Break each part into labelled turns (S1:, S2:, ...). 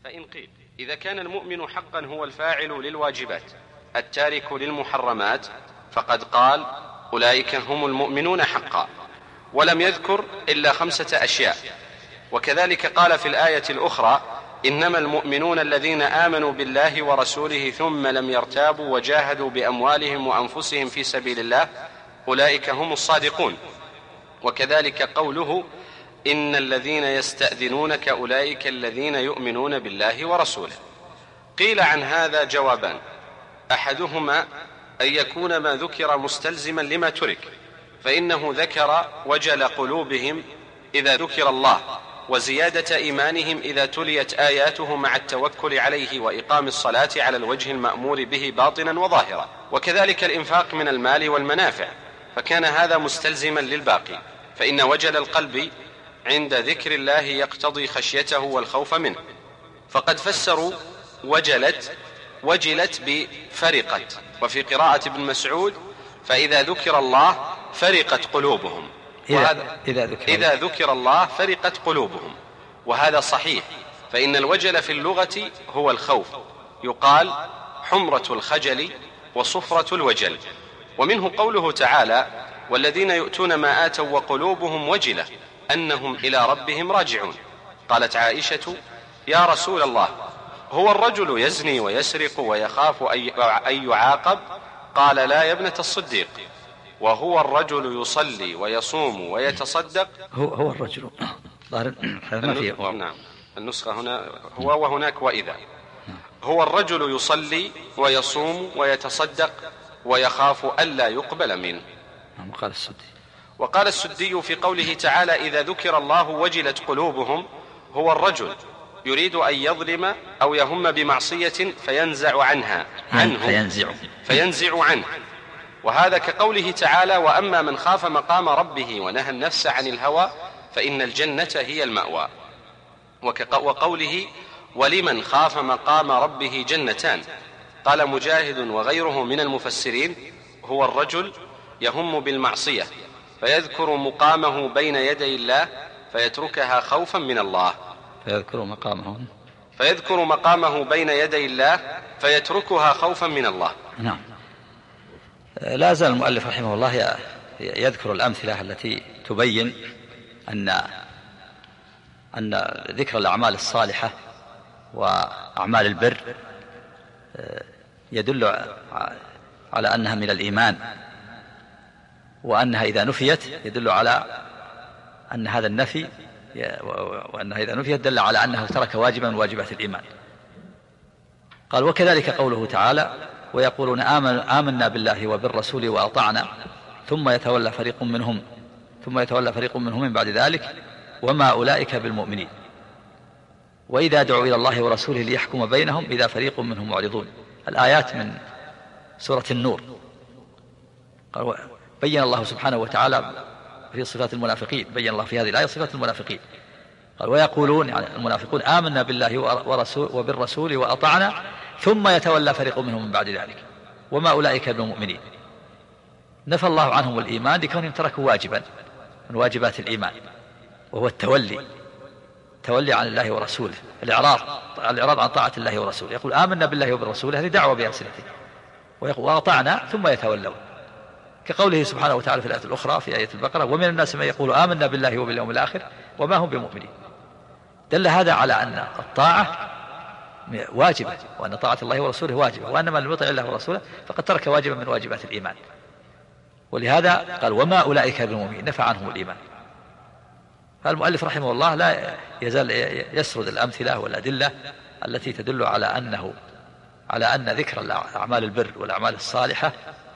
S1: فإن قيل إذا كان المؤمن حقا هو الفاعل للواجبات التارك للمحرمات فقد قال أولئك هم المؤمنون حقا، ولم يذكر إلا 5 أشياء. وكذلك قال في الآية الأخرى إنما المؤمنون الذين آمنوا بالله ورسوله ثم لم يرتابوا وجاهدوا بأموالهم وأنفسهم في سبيل الله أولئك هم الصادقون. وكذلك قوله إن الذين يستأذنونك أولئك الذين يؤمنون بالله ورسوله. قيل عن هذا جوابان: أحدهما أن يكون ما ذكر مستلزما لما ترك، فإنه ذكر وجل قلوبهم إذا ذكر الله، وزيادة إيمانهم إذا تليت آياته مع التوكل عليه وإقام الصلاة على الوجه المأمور به باطنا وظاهرا، وكذلك الإنفاق من المال والمنافع، فكان هذا مستلزما للباقي، فإن وجل القلب عند ذكر الله يقتضي خشيته والخوف منه. فقد فسروا وجلت بفرقت، وفي قراءة ابن مسعود فإذا ذكر الله فرقت قلوبهم، إذا ذكر الله فرقت قلوبهم، وهذا صحيح، فإن الوجل في اللغة هو الخوف، يقال حمرة الخجل وصفرة الوجل. ومنه قوله تعالى والذين يؤتون ما آتوا وقلوبهم وجلة أنهم إلى ربهم راجعون. قالت عائشة يا رسول الله هو الرجل يزني ويسرق ويخاف أن يعاقب؟ قال لا يا ابنة الصديق، وهو الرجل يصلي ويصوم ويتصدق.
S2: هو الرجل ما فيه.
S1: نعم النسخة هنا هو وهناك وإذا. هو الرجل يصلي ويصوم ويتصدق ويخاف ألا يقبل منه. وقال السدي في قوله تعالى إذا ذكر الله وجلت قلوبهم هو الرجل يريد أن يظلم أو يهم بمعصية فينزع عنه، وهذا كقوله تعالى وأما من خاف مقام ربه ونهى النفس عن الهوى فإن الجنة هي المأوى. وقوله ولمن خاف مقام ربه جنتان. قال مجاهد وغيره من المفسرين هو الرجل يهم بالمعصية فيذكر مقامه بين يدي الله فيتركها خوفا من الله، فيذكر مقامه بين يدي الله فيتركها خوفا من الله.
S2: نعم. لا زال المؤلف رحمه الله يذكر الأمثلة التي تبين أن ذكر الأعمال الصالحة وأعمال البر يدل على أنها من الإيمان، وأنها إذا نفيت يدل على أن هذا النفي، وأنها إذا نفيت دل على أنه ترك واجبا من واجبات الإيمان. قال وكذلك قوله تعالى ويقولون آمنا بالله وبالرسول وأطعنا ثم يتولى فريق منهم من بعد ذلك وما أولئك بالمؤمنين وإذا دعوا إلى الله ورسوله ليحكم بينهم إذا فريق منهم معرضون. الآيات من سورة النور. قال بين الله سبحانه وتعالى في صفات المنافقين، بين الله في هذه الآية صفات المنافقين. قال ويقولون يعني المنافقون آمنا بالله وبالرسول وأطعنا ثم يتولى فريق منهم من بعد ذلك وما أولئك بالمؤمنين. نفى الله عنهم الإيمان لكونهم تركوا واجبا من واجبات الإيمان، وهو التولي عن الله ورسوله، الإعراض عن طاعة الله ورسوله. يقول آمنا بالله وبالرسول، هذه دعوة بألسنته، ويقول وأطعنا ثم يتولون، كقوله سبحانه وتعالى في الآية الأخرى في آية البقرة ومن الناس من يقول آمنا بالله وباليوم الآخر وما هم بمؤمنين. دل هذا على أن الطاعة واجبة، وأن طاعة الله ورسوله واجبة، وأن من يطع الله ورسوله فقد ترك واجبا من واجبات الإيمان. ولهذا قال وما أولئك بالمؤمنين، نفى عنهم الإيمان. فالمؤلف رحمه الله لا يزال يسرد الأمثلة والأدلة التي تدل على أن ذكر الأعمال البر والأعمال الصالحة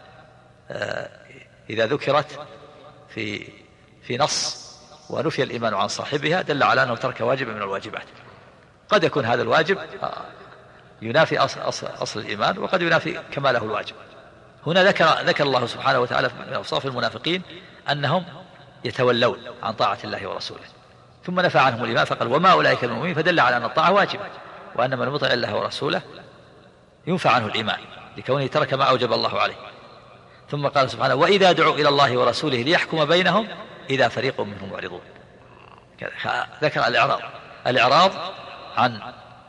S2: إذا ذكرت في نص ونفي الإيمان عن صاحبها دل على أنه ترك واجب من الواجبات. قد يكون هذا الواجب ينافي أصل الإيمان، وقد ينافي كماله الواجب. هنا ذكر الله سبحانه وتعالى من أوصاف المنافقين أنهم يتولون عن طاعة الله ورسوله، ثم نفى عنهم الإيمان فقال وما أولئك بالمؤمنين، فدل على أن الطاعة واجبة، وأن من يطع الله ورسوله ينفع عنه الإيمان لكونه ترك ما أوجب الله عليه. ثم قال سبحانه وإذا دعوا إلى الله ورسوله ليحكم بينهم إذا فريق منهم معرضون. ذكر الإعراض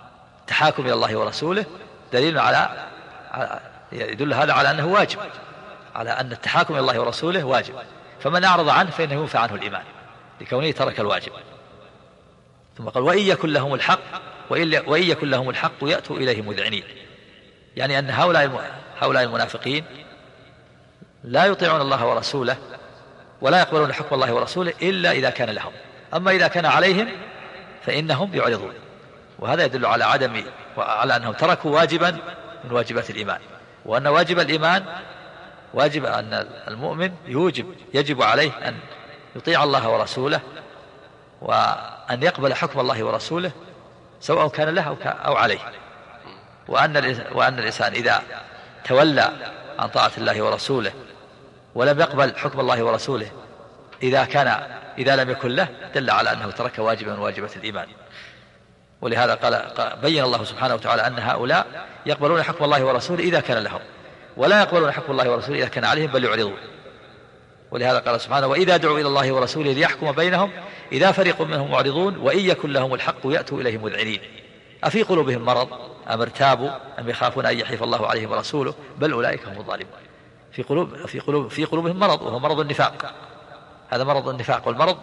S2: التحاكم إلى الله ورسوله دليل يدل هذا على أنه واجب، على أن التحاكم إلى الله ورسوله واجب، فمن أعرض عنه فإنه ينفى عنه الإيمان لكونه ترك الواجب. ثم قال وإن يكن لهم الحق يأتوا إليه مذعنين، يعني أن هؤلاء المنافقين لا يطيعون الله ورسوله ولا يقبلون حكم الله ورسوله إلا إذا كان لهم، أما إذا كان عليهم فإنهم يعرضون. وهذا يدل على أنهم تركوا واجبا من واجبات الإيمان، وأن واجب الإيمان واجب أن المؤمن يجب عليه أن يطيع الله ورسوله وأن يقبل حكم الله ورسوله سواء كان له أو عليه، وأن الإنسان إذا تولى عن طاعة الله ورسوله ولم يقبل حكم الله ورسوله إذا لم يكن له دل على أنه ترك واجبا من واجبات الإيمان. ولهذا بين الله سبحانه وتعالى أن هؤلاء يقبلون حكم الله ورسوله إذا كان لهم، ولا يقبلون حكم الله ورسوله إذا كان عليهم بل يعرضون. ولهذا قال سبحانه وإذا دعوا إلى الله ورسوله ليحكم بينهم إذا فريق منهم معرضون وإن يكن لهم الحق يأتوا إليه مذعنين أفي قلوبهم مرض أم ارتابوا أم يخافون أن يحيف الله عليهم ورسوله بل أولئك هم الظالمون. في قلوبهم مرض، وهو مرض النفاق. هذا مرض النفاق، والمرض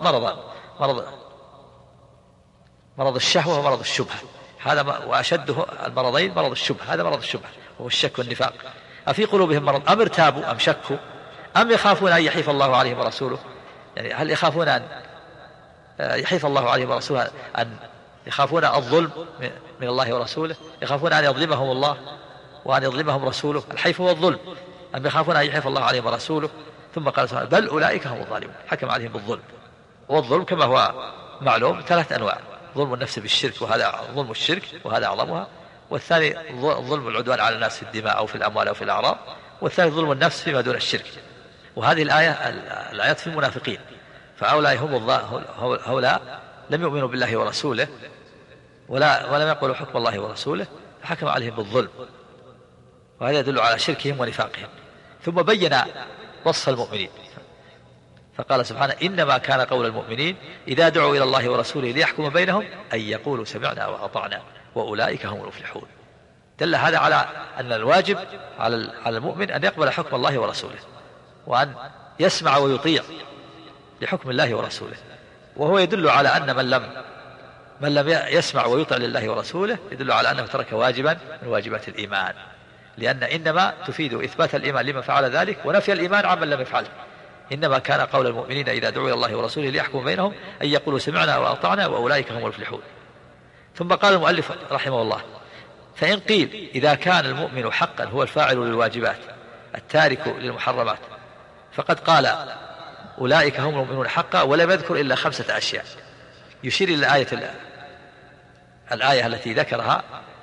S2: مرض الشهوة ومرض الشبهة، وأشده المرضين مرض الشبهة، هذا مرض الشبهة وهو الشك والنفاق. أفي قلوبهم مرض أم ارتابوا أم شكوا أم يخافون أن يحيف الله عليهم ورسوله، يعني هل يخافون أن يحيف الله عليهم ورسوله، أن يخافون الظلم من الله ورسوله، يخافون أن يظلمهم الله وأن يظلمهم رسوله، الحيف هو الظلم، أم يخافون أن يحيف الله عليهم ورسوله. ثم قال سبحانه بل أولئك هم الظالمون، حكم عليهم بالظلم. والظلم كما هو معلوم 3 أنواع: ظلم النفس بالشرك وهذا ظلم الشرك وهذا أعظمها، والثاني ظلم العدوان على الناس في الدماء أو في الأموال أو في الأعراض، والثالث ظلم النفس فيما دون الشرك. وهذه الآيات في المنافقين، فهؤلاء هؤلاء لم يؤمنوا بالله ورسوله ولم يقبلوا حكم الله ورسوله فحكم عليهم بالظلم، وهذا يدل على شركهم ونفاقهم. ثم بين وصف المؤمنين فقال سبحانه إنما كان قول المؤمنين إذا دعوا إلى الله ورسوله ليحكم بينهم أن يقولوا سمعنا وأطعنا وأولئك هم المفلحون. دل هذا على أن الواجب على المؤمن أن يقبل حكم الله ورسوله وأن يسمع ويطيع لحكم الله ورسوله. وهو يدل على أن من لم يسمع ويطع لله ورسوله يدل على أنه ترك واجبا من واجبات الإيمان، لأن إنما تفيد إثبات الإيمان لمن فعل ذلك ونفي الإيمان عمن لم يفعله. إنما كان قول المؤمنين إذا دعوا إلى الله ورسوله ليحكم بينهم أن يقولوا سمعنا وأطعنا وأولئك هم المفلحون. ثم قال المؤلف رحمه الله فإن قيل إذا كان المؤمن حقا هو الفاعل للواجبات التارك للمحرمات فقد قال أولئك هم المؤمنون حقا ولم يذكر إلا 5 أشياء، يشير إلى الآية التي ذكرها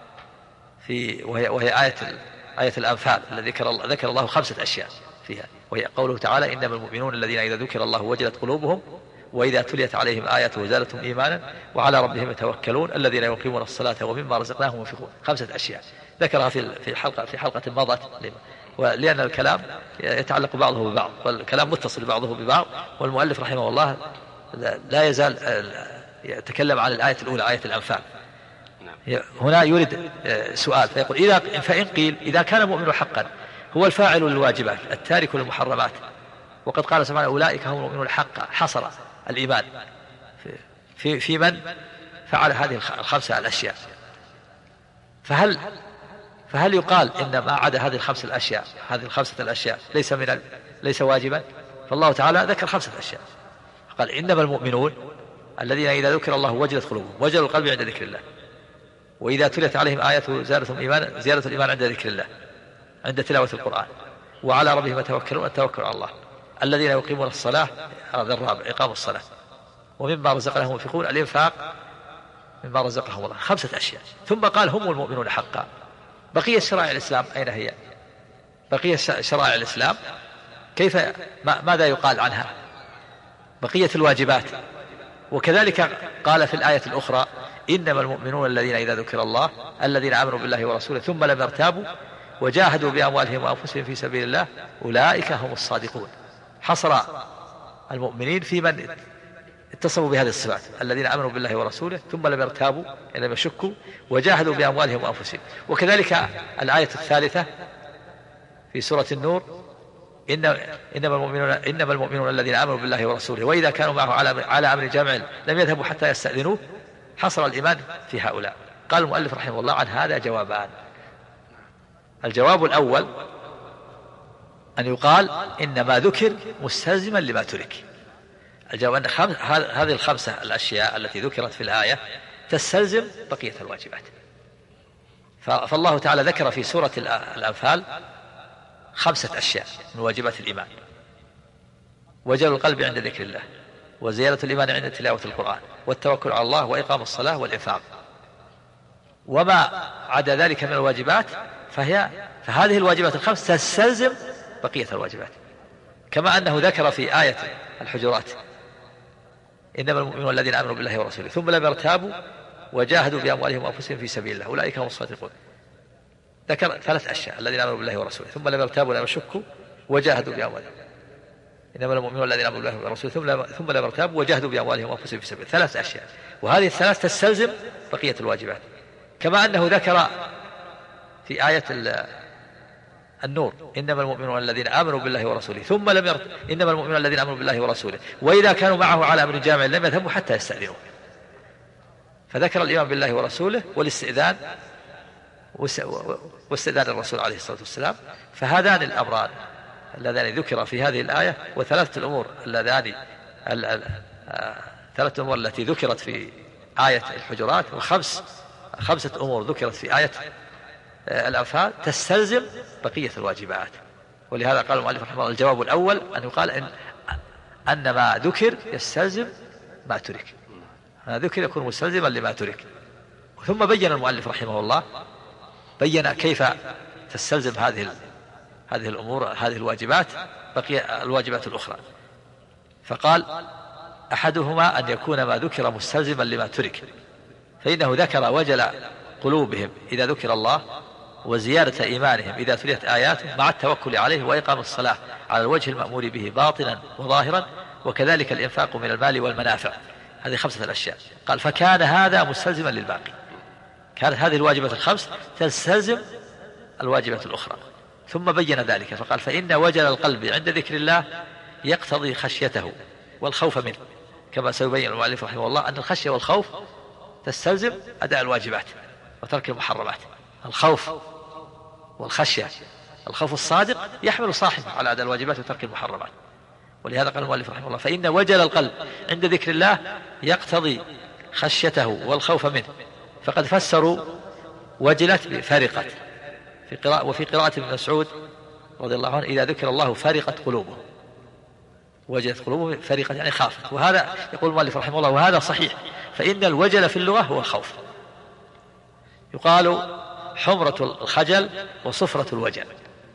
S2: وهي آية الأنفال الذي ذكر الله 5 أشياء فيها، وهي قوله تعالى إنما المؤمنون الذين إذا ذكر الله وجلت قلوبهم وإذا تليت عليهم آياته زادتهم إيمانا وعلى ربهم يتوكلون الذين يقيمون الصلاة ومما رزقناهم ينفقون. 5 أشياء ذكرها في حلقة مضت، ولأن الكلام يتعلق بعضه ببعض والكلام متصل بعضه ببعض، والمؤلف رحمه الله لا يزال يتكلم عن الآية الأولى آية الأنفال. هنا يريد سؤال فيقول فإن قيل إذا كان المؤمن حقا هو الفاعل للواجبات التارك للمحرمات وقد قال سبحانه أولئك هم المؤمنون حقا حصر الإيمان في من فعل هذه 5 الأشياء، فهل يقال إن ما عدا هذه 5 الأشياء ليس واجبا؟ فالله تعالى ذكر 5 أشياء، قال إنما المؤمنون الذين إذا ذكر الله وجلت قلوبهم، وجل القلب عند ذكر الله، وإذا تليت عليهم آياته زادتهم إيمانا، زيادة الإيمان عند ذكر الله عند تلاوة القرآن، وعلى ربهم يتوكلون التوكل على الله، الذين يقيمون الصلاة، هذا الرابع إقام الصلاة، ومما رزقناهم ينفقون الإنفاق مما رزقهم الله. 5 أشياء. ثم قال هم المؤمنون حقا. بقية شرائع الإسلام أين هي؟ بقية شرائع الإسلام ماذا يقال عنها؟ بقية الواجبات. وكذلك قال في الآية الأخرى إنما المؤمنون الذين إذا ذكر الله الذين آمنوا بالله ورسوله ثم لم يرتابوا وجاهدوا بأموالهم وأنفسهم في سبيل الله أولئك هم الصادقون. حصر المؤمنين في من اتصفوا بهذه الصفات: الذين آمنوا بالله ورسوله ثم لم يرتابوا لم يشكوا وجاهدوا بأموالهم وأنفسهم. وكذلك الآية الثالثة في سورة النور: إنما المؤمنون الذين آمنوا بالله ورسوله وإذا كانوا معه على أمر جامع لم يذهبوا حتى يستأذنوه. حصر الإيمان في هؤلاء. قال المؤلف رحمه الله: عن هذا جوابان. الجواب الأول أن يقال إنما ذكر مستلزما لما ترك. الجواب أن هذه الخمسة الأشياء التي ذكرت في الآية تستلزم بقية الواجبات. فالله تعالى ذكر في سورة الأنفال 5 أشياء من واجبات الإيمان: وجل القلب عند ذكر الله، وزيادة الإيمان عند تلاوة القرآن، والتوكل على الله، وإقام الصلاة، والإنفاق. وما عدا ذلك من الواجبات فهذه الواجبات ال5 تستلزم بقية الواجبات، كما أنه ذكر في آية الحجرات: إنما المؤمنون الذين آمنوا بالله ورسوله ثم لم يرتابوا وجاهدوا بأموالهم وأنفسهم في سبيل الله أولئك هم الصادقون. ذكر 3 أشياء: الذين آمنوا بالله ورسوله ثم لم يرتابوا ولم يشكوا وجاهدوا بأموالهم. إنما المؤمنون الذين آمنوا بالله ورسوله ثم لم يرتابوا وجاهدوا بأموالهم وأنفسهم في سبيل. 3 أشياء، وهذه ال3 تستلزم بقية الواجبات، كما أنه ذكر في آية النور: إنما المؤمنون الذين آمنوا بالله ورسوله ثم لم إنما المؤمنون الذين آمنوا بالله ورسوله وإذا كانوا معه على أمر جامع لم يذهبوا حتى يستأذنوه. فذكر الإيمان بالله ورسوله والاستئذان واستئذان الرسول عليه الصلاة والسلام. فهذان الأمران اللذان ذكر في هذه الآية، وثلاثة الأمور اللذان 3 أمور التي ذكرت في آية الحجرات، و5 أمور ذكرت في آية الأنفال تستلزم بقية الواجبات. ولهذا قال المؤلف رحمه الله: الجواب الأول أن يقال أن ما ذكر يستلزم ما ترك، ما ذكر يكون مستلزما لما ترك. ثم بين المؤلف رحمه الله بين كيف تستلزم هذه الأمور، هذه الواجبات بقي الواجبات الأخرى. فقال: أحدهما أن يكون ما ذكر مستلزما لما ترك، فإنه ذكر وجل قلوبهم إذا ذكر الله، وزيادة إيمانهم إذا تليت آياته، مع التوكل عليه، وإقام الصلاة على الوجه المأمور به باطنا وظاهرا، وكذلك الإنفاق من المال والمنافع. هذه 5 الأشياء. قال: فكان هذا مستلزما للباقي. كانت هذه الواجبات ال5 تستلزم الواجبات الأخرى. ثم بين ذلك فقال: فإن وجل القلب عند ذكر الله يقتضي خشيته والخوف منه، كما سيبين المؤلف رحمه الله أن الخشية والخوف تستلزم أداء الواجبات وترك المحرمات. الخوف والخشية، الخوف الصادق يحمل صاحبه على أداء الواجبات وترك المحرمات. ولهذا قال المؤلف رحمه الله: فإن وجل القلب عند ذكر الله يقتضي خشيته والخوف منه. فقد فسروا وجلت بفرقت وفي قراءة ابن مسعود رضي الله عنه: إذا ذكر الله فرقت قلوبه، وجلت قلوبه فرقت يعني خافت. وهذا يقول المؤلف رحمه الله وهذا صحيح، فإن الوجل في اللغة هو الخوف. يقال حمرة الخجل وصفرة الوجل.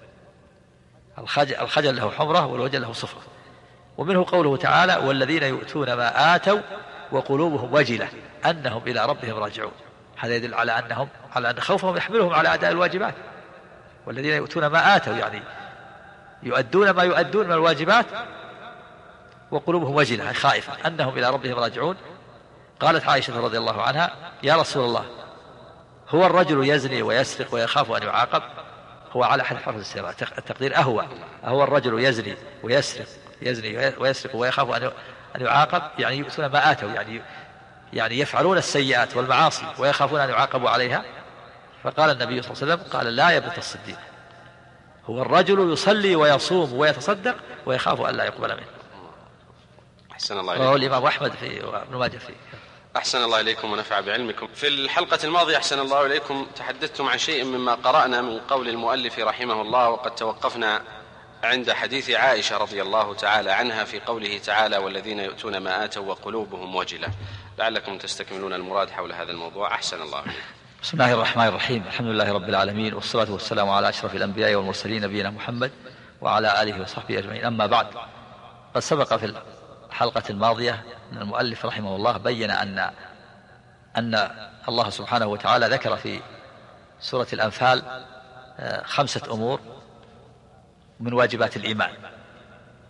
S2: الخجل له حمرة والوجل له صفرة. ومنه قوله تعالى: والذين يؤتون ما آتوا وقلوبهم وجلة أنهم إلى ربهم راجعون. هذا يدل على أن خوفهم يحملهم على أداء الواجبات. والذين يؤتون ما آتوا يعني يؤدون ما يؤدون من الواجبات، وقلوبهم وجلة خائفة أنهم إلى ربهم راجعون. قالت عائشة رضي الله عنها: يا رسول الله، هو الرجل يزني ويسرق ويخاف أن يعاقب؟ هو على حد حرف الاستمرار، التقدير أهو الرجل يزني ويسرق ويخاف أن يعاقب، يعني يؤتون ما آتوا، يعني يفعلون السيئات والمعاصي ويخافون أن يعاقبوا عليها. فقال النبي صلى الله عليه وسلم: قال: لا يا ابنة الصديق، هو الرجل يصلي ويصوم ويتصدق ويخاف أن لا يقبل منه.
S1: أحسن الله
S2: إليكم. رواه الإمام أحمد وابن ماجه فيه.
S1: أحسن الله إليكم ونفع بعلمكم. في الحلقة الماضية أحسن الله إليكم تحدثتم عن شيء مما قرأنا من قول المؤلف رحمه الله، وقد توقفنا عند حديث عائشة رضي الله تعالى عنها في قوله تعالى: والذين يؤتون ما آتوا وقلوبهم وجلة. لعلكم تستكملون المراد حول هذا الموضوع. أحسن الله إليكم.
S2: بسم الله الرحمن الرحيم. الحمد لله رب العالمين، والصلاة والسلام على أشرف الأنبياء والمرسلين نبينا محمد وعلى آله وصحبه أجمعين. أما بعد، قد سبق في الحلقة الماضية أن المؤلف رحمه الله بين أن الله سبحانه وتعالى ذكر في سورة الأنفال 5 أمور من واجبات الإيمان،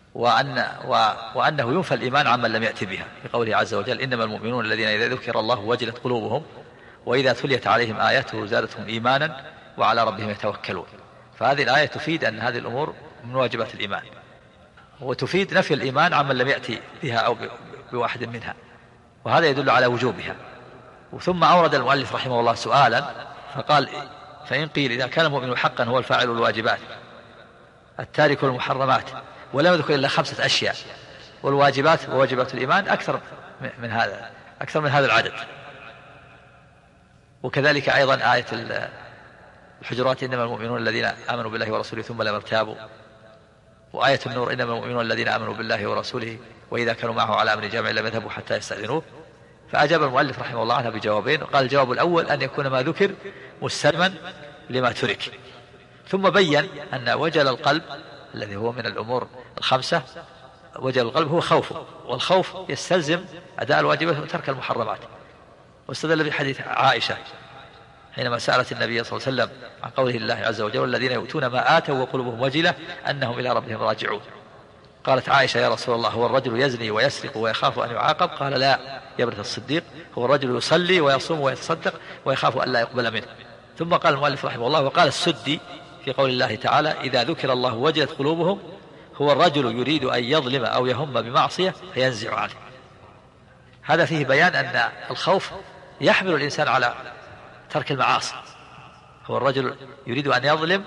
S2: وأنه ينفى الإيمان عمن لم يأتي بها، بقوله عز وجل: إنما المؤمنون الذين إذا ذكر الله وجلت قلوبهم وإذا تليت عليهم آياته زادتهم إيمانا وعلى ربهم يتوكلون. فهذه الآية تفيد أن هذه الأمور من واجبات الإيمان، وتفيد نفي الإيمان عمن لم يأتي بها أو بواحد منها، وهذا يدل على وجوبها. ثم أورد المؤلف رحمه الله سؤالا فقال: فإن قيل إذا كان المؤمن حقا هو الفاعل الواجبات التارك المحرمات ولم يذكر إلا 5 أشياء، والواجبات وواجبات الإيمان أكثر من هذا العدد. وكذلك أيضا آية الحجرات: إنما المؤمنون الذين آمنوا بالله ورسوله ثم لم يرتابوا، وآية النور: إنما المؤمنون الذين آمنوا بالله ورسوله وإذا كانوا معه على أمر جامع لم يذهبوا حتى يستأذنوه. فأجاب المؤلف رحمه الله عنها بجوابين. قال: الجواب الأول أن يكون ما ذكر مستلما لما ترك، ثم بين أن وجل القلب الذي هو من الأمور 5، وجل القلب هو خوفه، والخوف يستلزم أداء الواجبات وترك المحرمات. واستدل بحديث عائشة حينما سألت النبي صلى الله عليه وسلم عن قوله الله عز وجل: والذين يؤتون ما آتوا وقلوبهم وجلة أنهم إلى ربهم راجعون. قالت عائشة: يا رسول الله، هو الرجل يزني ويسرق ويخاف أن يعاقب؟ قال: لا يا ابنة الصديق، هو الرجل يصلي ويصوم ويتصدق ويخاف أن لا يقبل منه. ثم قال المؤلف رحمه الله: وقال السدي في قول الله تعالى: إذا ذكر الله وجلت قلوبهم، هو الرجل يريد أن يظلم أو يهم بمعصية فينزع عنه. هذا فيه بيان أن الخوف يحمل الإنسان على ترك المعاصي. هو الرجل يريد أن يظلم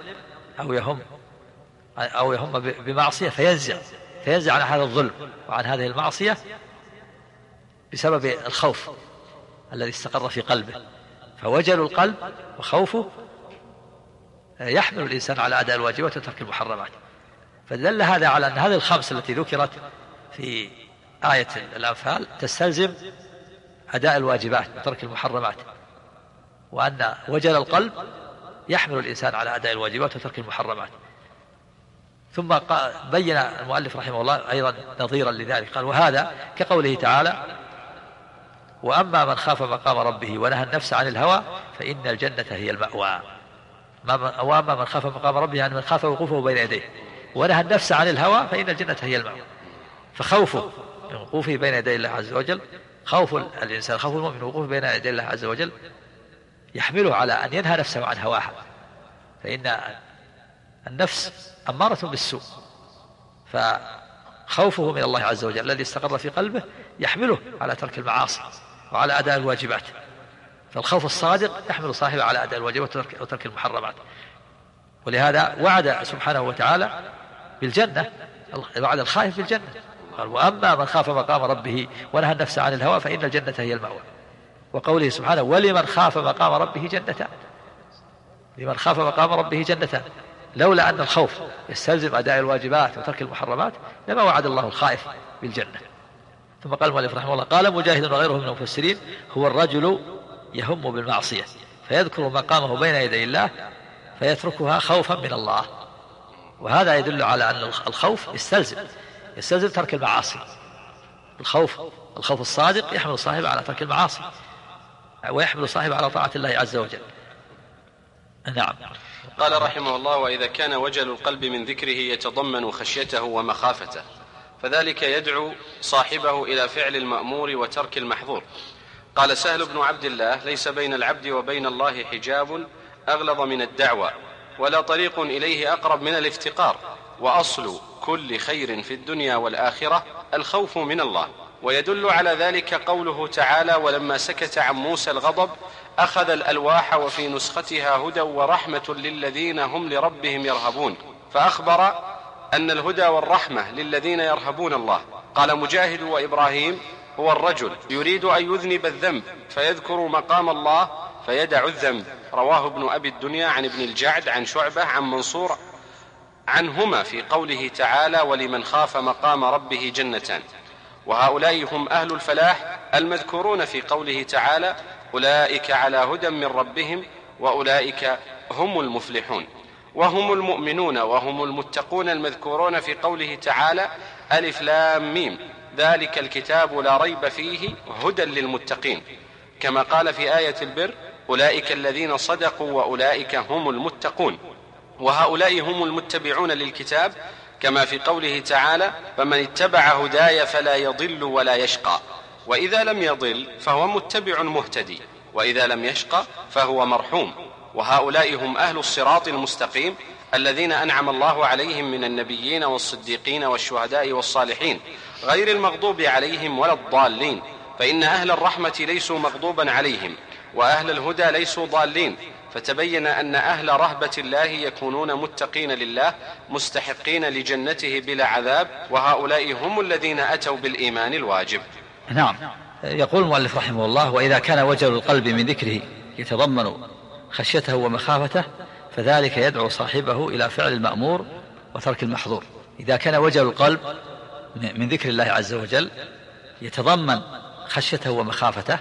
S2: أو يهم بمعصية فينزع عن هذا الظلم وعن هذه المعصية بسبب الخوف الذي استقر في قلبه. فوجل القلب وخوفه يحمل الإنسان على أداء الواجبات وترك المحرمات. فدل هذا على أن هذه 5 التي ذكرت في آية الأنفال تستلزم أداء الواجبات وترك المحرمات، وأن وجل القلب يحمل الإنسان على أداء الواجبات وترك المحرمات. ثم بين المؤلف رحمه الله أيضا نظيرا لذلك، قال: وهذا كقوله تعالى: وأما من خاف مقام ربه ونهى النفس عن الهوى فإن الجنة هي المأوى. وأما من خاف مقام ربه يعني من خاف وقوفه بين يديه، ونهى النفس عن الهوى فإن الجنة هي المأوى. فخوفه من وقوفه بين يدي الله عز وجل، خوف الإنسان، خوف المؤمن من وقوفه بين يدي الله عز وجل يحمله على أن ينهى نفسه عن هواها، فإن النفس أمارة بالسوء، فخوفه من الله عز وجل الذي استقر في قلبه يحمله على ترك المعاصي وعلى أداء الواجبات. فالخوف الصادق يحمل صاحبه على أداء الواجبات وترك المحرمات. ولهذا وعد سبحانه وتعالى بالجنة، وعد الخائف بالجنة، قال: وأما من خاف مقام ربه ونهى النفس عن الهوى فإن الجنة هي المأوى. وقوله سبحانه: ولمن خاف مقام ربه جنتان. لمن خاف مقام ربه جنتان. لولا أن الخوف يستلزم أداء الواجبات وترك المحرمات لما وعد الله الخائف بالجنة. ثم قال المؤلف رحمه الله: قال مجاهد وغيره من المفسرين: هو الرجل يهم بالمعصية فيذكر مقامه بين يدي الله فيتركها خوفا من الله. وهذا يدل على أن الخوف يستلزم ترك المعاصي. الخوف الصادق يحمل صاحبه على ترك المعاصي ويحمل صاحبه على طاعة الله عز وجل. نعم.
S1: قال رحمه الله: وإذا كان وجل القلب من ذكره يتضمن خشيته ومخافته فذلك يدعو صاحبه إلى فعل المأمور وترك المحظور. قال سهل بن عبد الله: ليس بين العبد وبين الله حجاب أغلظ من الدعوى ولا طريق إليه أقرب من الافتقار، وأصل كل خير في الدنيا والآخرة الخوف من الله. ويدل على ذلك قوله تعالى: ولما سكت عن موسى الغضب أخذ الألواح وفي نسختها هدى ورحمة للذين هم لربهم يرهبون، فأخبر أن الهدى والرحمة للذين يرهبون الله. قال مجاهد وإبراهيم: هو الرجل يريد أن يذنب الذنب فيذكر مقام الله فيدع الذنب. رواه ابن أبي الدنيا عن ابن الجعد عن شعبة عن منصور عنهما في قوله تعالى: ولمن خاف مقام ربه جنتان. وهؤلاء هم أهل الفلاح المذكورون في قوله تعالى: أولئك على هدى من ربهم وأولئك هم المفلحون. وهم المؤمنون وهم المتقون المذكورون في قوله تعالى: ألف لام ميم ذلك الكتاب لا ريب فيه هدى للمتقين. كما قال في آية البر: أولئك الذين صدقوا وأولئك هم المتقون. وهؤلاء هم المتبعون للكتاب كما في قوله تعالى: فمن اتبع هداي فلا يضل ولا يشقى. وإذا لم يضل فهو متبع مهتدي، وإذا لم يشقى فهو مرحوم. وهؤلاء هم أهل الصراط المستقيم الذين أنعم الله عليهم من النبيين والصديقين والشهداء والصالحين، غير المغضوب عليهم ولا الضالين. فإن أهل الرحمة ليسوا مغضوبا عليهم، وأهل الهدى ليسوا ضالين. فتبين أن أهل رهبة الله يكونون متقين لله مستحقين لجنته بلا عذاب، وهؤلاء هم الذين أتوا بالإيمان الواجب.
S2: نعم. يقول المؤلف رحمه الله: وإذا كان وجل القلب من ذكره يتضمن خشيته ومخافته فذلك يدعو صاحبه إلى فعل المأمور وترك المحظور. إذا كان وجل القلب من ذكر الله عز وجل يتضمن خشيته ومخافته،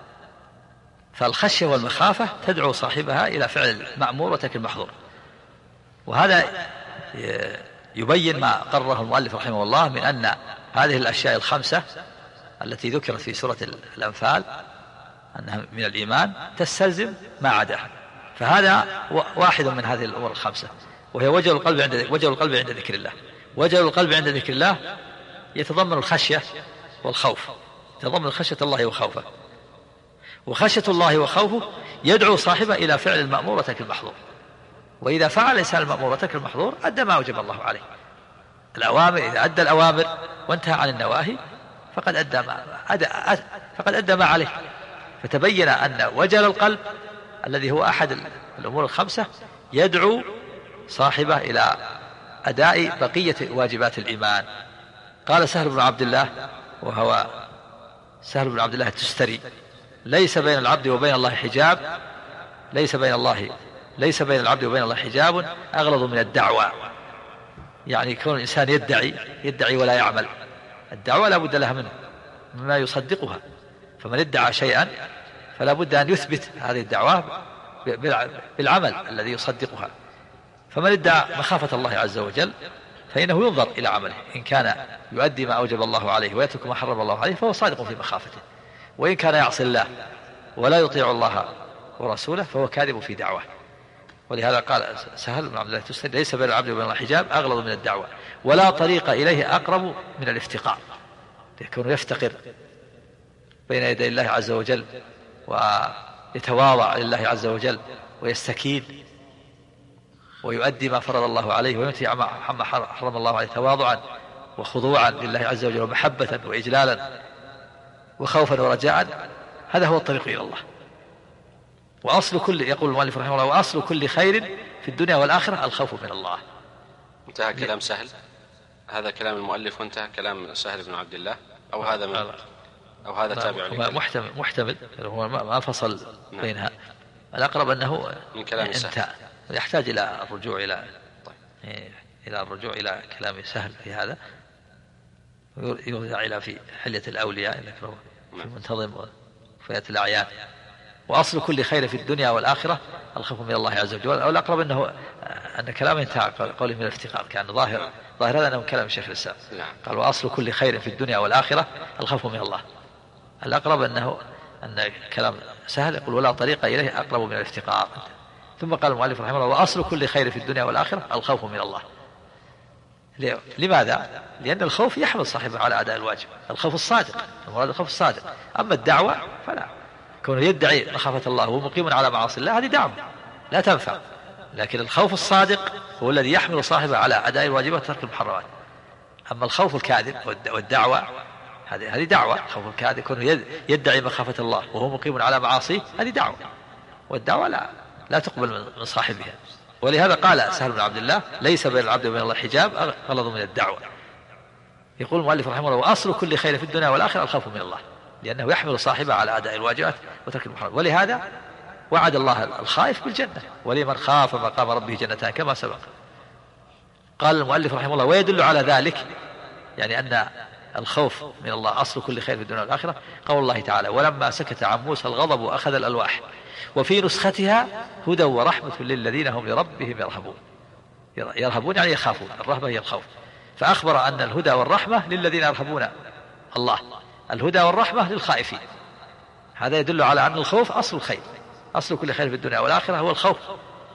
S2: فالخشية والمخافة تدعو صاحبها إلى فعل المأمور وترك المحظور. وهذا يبين ما قرره المؤلف رحمه الله من أن هذه الأشياء الخمسة التي ذكرت في سورة الأنفال أنها من الإيمان تستلزم ما عداها، فهذا واحد من هذه الأمور الخمسة، وهي وجل القلب عند ذكر الله. وجل القلب عند ذكر الله يتضمن الخشية والخوف، يتضمن خشية الله وخوفه، وخشية الله وخوفه يدعو صاحبه إلى فعل المأمور وترك المحظور. وإذا فعل الإنسان المأمور وترك المحظور أدى ما وجب الله عليه. الأوامر، إذا أدى الأوامر وانتهى عن النواهي فقد أدى ما عليه. فتبين أن وجل القلب الذي هو أحد الأمور الخمسة يدعو صاحبه إلى أداء بقية واجبات الإيمان. قال سهل بن عبد الله، وهو سهل بن عبد الله التستري: ليس بين العبد وبين الله حجاب، ليس بين العبد وبين الله حجاب أغلظ من الدعوى. يعني يكون الإنسان يدعي ولا يعمل. الدعوة لا بد لها مما يصدقها، فمن ادعى شيئا فلا بد أن يثبت هذه الدعوة بالعمل الذي يصدقها. فمن ادعى مخافة الله عز وجل فإنه ينظر إلى عمله، إن كان يؤدي ما أوجب الله عليه ويترك ما حرم الله عليه فهو صادق في مخافته، وإن كان يعصي الله ولا يطيع الله ورسوله فهو كاذب في دعوه. ولهذا قال سهل بن عبد الله التستري: ليس بين العبد وبين الله حجاب أغلظ من الدعوة، ولا طريق إليه أقرب من الافتقار. يكون يفتقر بين يدي الله عز وجل ويتواضع لله عز وجل ويستكين ويؤدي ما فرض الله عليه وينتهي عما حرم الله عليه تواضعا وخضوعا لله عز وجل ومحبة وإجلالا وخوفا ورجاء. هذا هو الطريق إلى الله. وأصل كل، يقول المؤلف رحمه الله: وأصل كل خير في الدنيا والآخرة الخوف من الله.
S1: انتهى كلام سهل. هذا كلام المؤلف وانتهى كلام سهل بن عبد الله، أو هذا تابع
S2: محتمل هو ما فصل بينها. الأقرب أنه
S1: من كلام سهل
S2: يحتاج إلى الرجوع إلى كلام سهل في هذا، يرجع إلى في حلية الأولياء في منتظم وفية الأعيان. وأصل كل خير في الدنيا والآخرة الخوف من الله عز وجل. أو الأقرب أن كلامه انتهى قوله من الافتقار، كان ظاهر هذا أنه كلام الشيخ الإسلام. قال: وأصل كل خير في الدنيا والآخرة الخوف من الله. الأقرب أن كلام سهل يقول: ولا طريق إليه أقرب من الافتقار. ثم قال المؤلف رحمه الله: وأصل كل خير في الدنيا والآخرة الخوف من الله. لماذا؟ لأن الخوف يحمل صاحبه على أداء الواجب، الخوف الصادق، المراد الخوف الصادق. أما الدعوة فلا، كونه يدعي مخافة الله ومقيم على معاصي الله هذه دعوة لا تنفع. لكن الخوف الصادق هو الذي يحمل صاحبه على أداء الواجبات وترك المحرمات. أما الخوف الكاذب والدعوة هذه دعوة. الخوف الكاذب كونه يدعي مخافة الله وهو مقيم على معاصيه هذه دعوة، والدعوة لا تقبل من صاحبها. ولهذا قال سهل بن عبد الله: ليس بين العبد وبين الله حجاب أغلظ من الدعوة. يقول المؤلف رحمه الله: وأصل كل خير في الدنيا والآخرة الخوف من الله، لأنه يحمل صاحبه على أداء الواجبات وترك المحرمات. ولهذا وعد الله الخائف بالجنة: ولمن خاف مقام ربه جنتان كما سبق. قال المؤلف رحمه الله: ويدل على ذلك، يعني أن الخوف من الله أصل كل خير في الدنيا والآخرة، قول الله تعالى: ولما سكت عن موسى الغضب وأخذ الألواح وفي نسختها هدى ورحمة للذين هم لربهم يرهبون يعني يخافون. الرهبة هي الخوف. فأخبر أن الهدى والرحمة للذين يرهبون الله، الهدى والرحمة للخائفين. هذا يدل على أن الخوف أصل الخير، أصل كل خير في الدنيا والآخرة هو الخوف.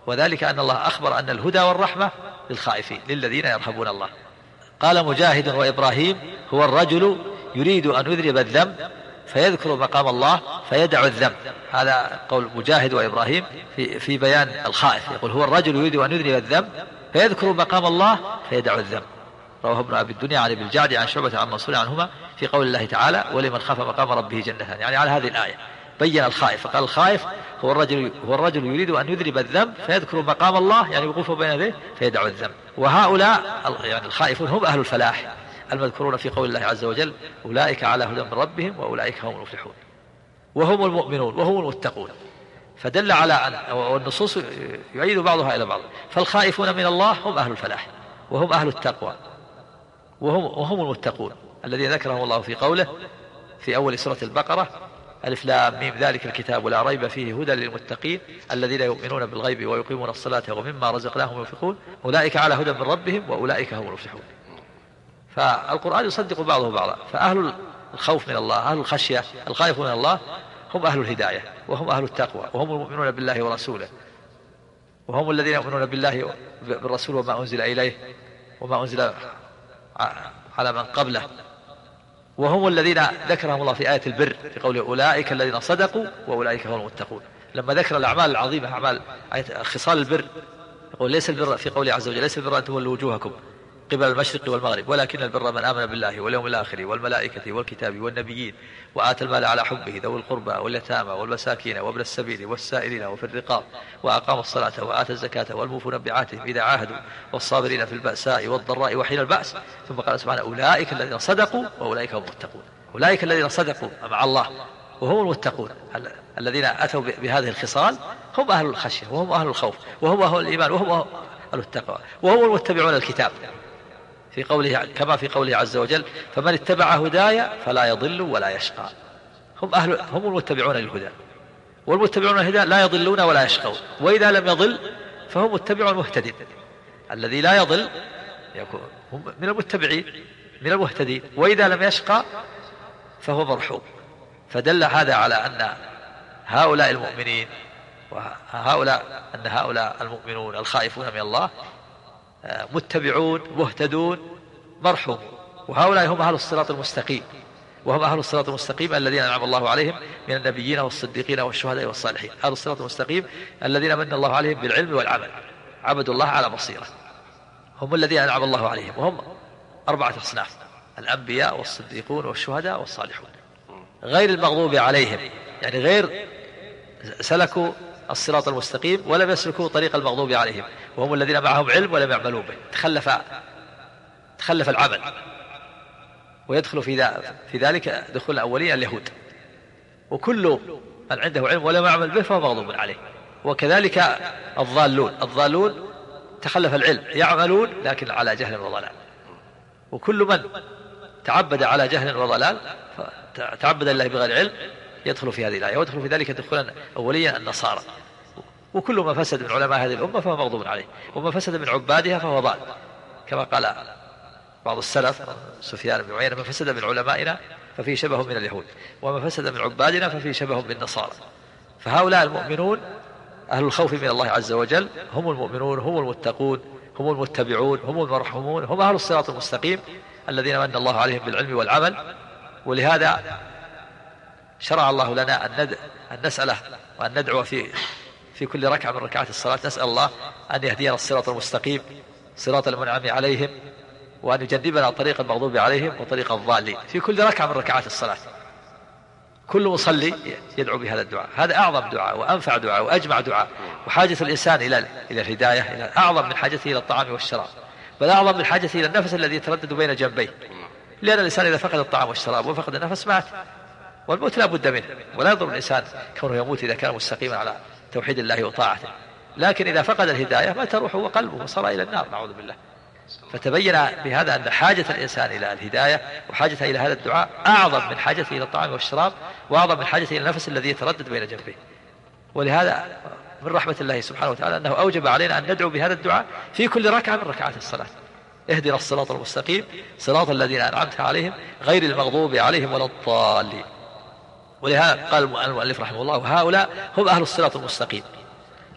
S2: وذلك أن الله أخبر أن الهدى والرحمة للخائفين للذين يرهبون الله. قال مجاهد وإبراهيم: هو الرجل يريد أن يذنب الذنب فيذكر مقام الله فيدع الذنب. هذا قول مجاهد وإبراهيم في بيان الخائف، يقول هو الرجل يريد أن يذنب الذنب فيذكر مقام الله فيدع الذنب. رواه ابن أبي الدنيا عن ابن الجعد عن شعبة عن منصور عنهما في قول الله تعالى: ولمن خاف مقام ربه جنتان، يعني على هذه الآية بين الخائف، فقال الخائف هو الرجل يريد أن يذنب الذنب فيذكر مقام الله، يعني يوقف بين يديه فيدع الذنب. وهؤلاء يعني الخائفون هم أهل الفلاح المذكورون في قول الله عز وجل: أولئك على هدى من ربهم وأولئك هم المفلحون. وهم المؤمنون وهم المتقون، فدل على أن والنصوص يعيد بعضها إلى بعض. فالخائفون من الله هم أهل الفلاح وهم أهل التقوى وهم المتقون الذين ذكرهم الله في قوله في أول سورة البقرة: ألف لام ميم ذلك الكتاب لا ريب فيه هدى للمتقين الذين يؤمنون بالغيب ويقيمون الصلاة ومما رزقناهم ينفقون أولئك على هدى من ربهم وأولئك هم المفلحون. فالقرآن يصدق بعضه بعضا. فأهل الخوف من الله، أهل الخشية، الخائف من الله هم أهل الهداية وهم أهل التقوى وهم المؤمنون بالله ورسوله، وهم الذين يؤمنون بالله بالرسول وما أنزل إليه وما أنزل على من قبله، وهم الذين ذكرهم الله في آية البر في قوله: أولئك الذين صدقوا وأولئك هم المتقون. لما ذكر الأعمال العظيمة أعمال خصال البر يقول: ليس البر في قوله عز وجل: ليس البر أن تولوا وجوهكم قبل المشرق والمغرب ولكن البر من آمن بالله واليوم الآخر والملائكة والكتاب والنبيين وآتى المال على حبه ذوي القربى واليتامى والمساكين وابن السبيل والسائلين وفي الرقاب وأقام الصلاة وآتى الزكاة والموفون بعهدهم إذا عاهدوا والصابرين في البأساء والضراء وحين البأس. ثم قال سبحانه: أولئك الذين صدقوا وأولئك هم المتقون. أولئك الذين صدقوا مع الله وهم المتقون الذين أتوا بهذه الخصال هم أهل الخشية وهم أهل الخوف وهم أهل الإيمان وهم أهل التقوى وهم المتبعون الكتاب في قوله كما في قوله عز وجل: فمن اتبع هداي فلا يضل ولا يشقى. هم المتبعون للهدى، والمتبعون الهدى لا يضلون ولا يشقون، وإذا لم يضل فهم متبع المهتدين. الذي لا يضل يكون هم من المتبعين من المهتدين، وإذا لم يشقى فهو مرحوم. فدل هذا على أن هؤلاء المؤمنين هؤلاء المؤمنون الخائفون من الله متبعون مهتدون مرحوم، وهؤلاء هم أهل الصراط المستقيم، وهم أهل الصراط المستقيم الذين أنعم الله عليهم من النبيين والصديقين والشهداء والصالحين. أهل الصراط المستقيم الذين من الله عليهم بالعلم والعمل، عبدوا الله على بصيرة، هم الذين أنعم الله عليهم، وهم 4 أصناف: الأنبياء والصديقون والشهداء والصالحون، غير المغضوب عليهم، يعني غير سلكوا الصراط المستقيم ولم يسلكوا طريق المغضوب عليهم، وهم الذين معهم علم ولم يعملوا به، تخلف العمل. ويدخل في ذلك دخول الأولين اليهود، وكل من عنده علم ولم يعمل به فهو مغضوب عليه. وكذلك الضالون تخلف العلم، يعملون لكن على جهل وضلال. وكل من تعبد على جهل وضلال تعبد الله بغير علم يدخل في هذه الآية. ويدخل في ذلك دخولا أوليا النصارى. وكل ما فسد من علماء هذه الأمة فهو مغضوب عليه، وما فسد من عبادها فهو ضال، كما قال بعض السلف سفيان بن عيينة: ما فسد من علمائنا ففيه شبه من اليهود، وما فسد من عبادنا ففيه شبه بالنصارى. فهؤلاء المؤمنون أهل الخوف من الله عز وجل هم المؤمنون، هم المتقون، هم المتبعون، هم المرحومون، هم أهل الصراط المستقيم الذين من الله عليهم بالعلم والعمل. ولهذا شرع الله لنا أن نسأله وأن ندعو في كل ركعة من ركعات الصلاة، نسأل الله أن يهدينا الصراط المستقيم صراط المنعم عليهم، وأن يجنبنا طريق المغضوب عليهم وطريق الضالين في كل ركعة من ركعات الصلاة. كل مصلي يدعو بهذا الدعاء، هذا أعظم دعاء وأنفع دعاء وأجمع دعاء. وحاجة الإنسان إلى الهداية أعظم من حاجته إلى الطعام والشراب، بل أعظم من حاجته إلى النفس الذي يتردد بين جنبيه، لأن الإنسان إذا فقد الطعام والشراب وفقد النفس مات، والموت لا بد منه. ولا يضر الإنسان كونه يموت إذا كان مستقيما على توحيد الله وطاعته، لكن إذا فقد الهداية مات روحه وقلبه وصار إلى النار، نعوذ بالله. فتبين بهذا أن حاجة الإنسان إلى الهداية وحاجته إلى هذا الدعاء أعظم من حاجته إلى الطعام والشراب، وأعظم من حاجته إلى النفس الذي يتردد بين جنبيه. ولهذا من رحمة الله سبحانه وتعالى أنه أوجب علينا أن ندعو بهذا الدعاء في كل ركعة من ركعات الصلاة: اهدنا الصراط المستقيم صراط الذين أنعمت عليهم غير المغضوب عليهم ولا الضالين. ولهذا قال المؤلف رحمه الله: هؤلاء هم أهل الصراط المستقيم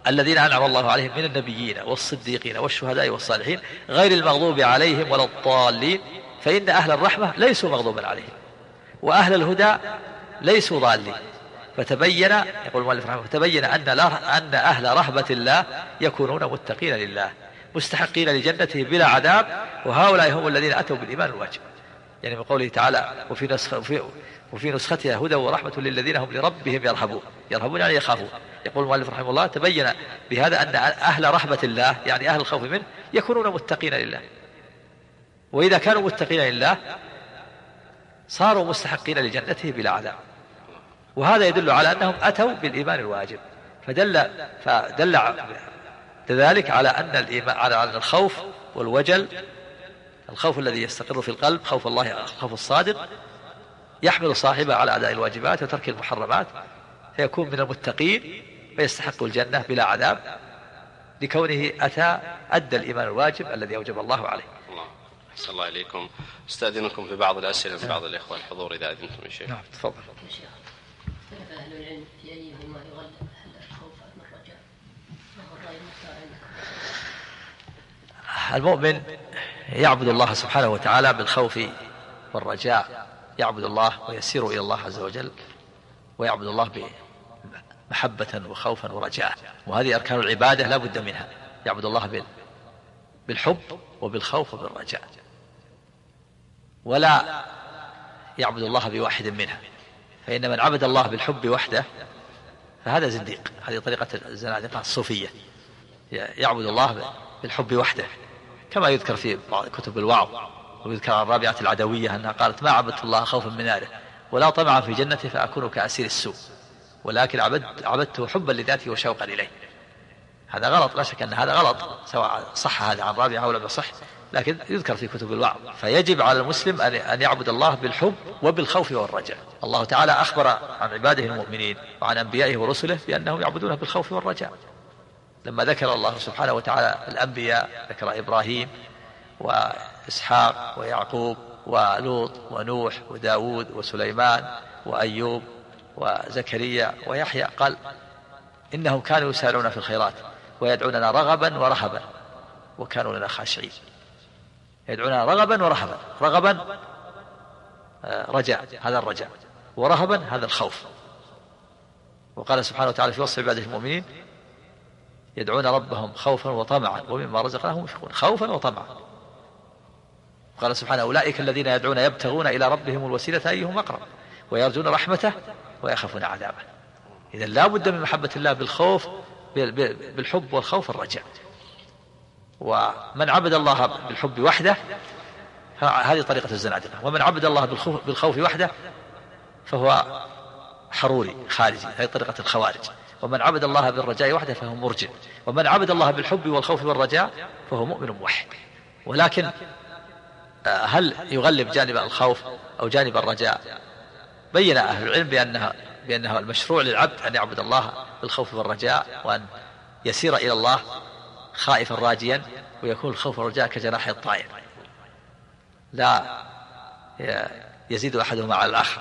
S2: الذين أنعم الله عليهم من النبيين والصديقين والشهداء والصالحين غير المغضوب عليهم ولا الضالين، فإن أهل الرحمة ليسوا مغضوبا عليهم وأهل الهدى ليسوا ضالين. فتبين، يقول المؤلف رحمه الله، تبين أن أهل رحمة الله يكونون متقين لله مستحقين لجنته بلا عذاب، وهؤلاء هم الذين أتوا بالإيمان الواجب. يعني من قوله تعالى وفي نسختها هدى ورحمة للذين هم لربهم يرهبون، يرهبون يعني يخافون. يقول المؤلف رحمه الله تبين بهذا أن أهل رحمة الله يعني أهل الخوف منه يكونون متقين لله، وإذا كانوا متقين لله صاروا مستحقين لجنته بلا عذاب، وهذا يدل على أنهم أتوا بالإيمان الواجب. فدل ذلك على أن الإيمان، على أن الخوف والوجل، الخوف الذي يستقر في القلب خوف الله، الخوف الصادق، يحمل صاحبه على أداء الواجبات وترك المحرمات، فيكون من المتقين فيستحق الجنة بلا عذاب لكونه أدى الإيمان الواجب الذي أوجب الله عليه.
S1: الله أحسن الله إليكم. استأذنكم في بعض الأسئلة من بعض الإخوة الحضور إذا أذنتم يا شيخ.
S2: نعم تفضل.
S3: اختلف أهل العلم في أيهما يغلب، هل الخوف أم الرجاء؟ وهو الرأي المختار عندكم.
S2: المؤمن يعبد الله سبحانه وتعالى بالخوف والرجاء، يعبد الله ويسير إلى الله عز وجل، ويعبد الله بمحبة وخوفا ورجاء، وهذه أركان العبادة لا بد منها. يعبد الله بالحب وبالخوف وبالرجاء، ولا يعبد الله بواحد منها، فإن من عبد الله بالحب وحده فهذا زنديق. هذه طريقة الزنادقة الصوفية، يعبد الله بالحب وحده، كما يذكر في بعض كتب الوعظ، ويذكر عن رابعة العدوية أنها قالت: ما عبدت الله خوفا من ناره ولا طمعا في جنته فأكون كأسير السوء، ولكن عبدته حبا لذاته وشوقا إليه. هذا غلط، لا شك أن هذا غلط، سواء صح هذا عن رابعة أو لم يصح، لكن يذكر في كتب الوعظ. فيجب على المسلم أن يعبد الله بالحب وبالخوف والرجاء. الله تعالى أخبر عن عباده المؤمنين وعن أنبيائه ورسله بأنهم يعبدونه بالخوف والرجاء. لما ذكر الله سبحانه وتعالى الأنبياء ذكر إبراهيم وإسحاق ويعقوب ولوط ونوح وداود وسليمان وأيوب وزكريا ويحيى، قال: إنهم كانوا يسارعون في الخيرات ويدعوننا رغبا ورهبا وكانوا لنا خاشعين. يدعوننا رغبا ورهبا، رغبا رجاء، هذا الرجاء، ورهبا هذا الخوف. وقال سبحانه وتعالى في وصف عباده المؤمنين: يدعون ربهم خوفا وطمعا ومما رزقناهم ينفقون، خوفا وطمعا. قال سبحانه: أولئك الذين يدعون يبتغون إلى ربهم الوسيلة أيهم أقرب ويرجون رحمته ويخافون عذابه. إذن لا بد من محبة الله بالخوف، بالحب والخوف والرجاء. ومن عبد الله بالحب وحده هذه طريقة الزنادقة، ومن عبد الله بالخوف وحده فهو حروري خارجي، هذه طريقة الخوارج. ومن عبد الله بالرجاء وحده فهو مرجئ، ومن عبد الله بالحب والخوف والرجاء فهو مؤمن موحد. ولكن هل يغلب جانب الخوف أو جانب الرجاء؟ بين أهل العلم بأنه المشروع للعبد أن يعبد الله بالخوف والرجاء، وأن يسير إلى الله خائفا راجيا، ويكون الخوف والرجاء كجناح الطائر لا يزيد أحدهما على الآخر.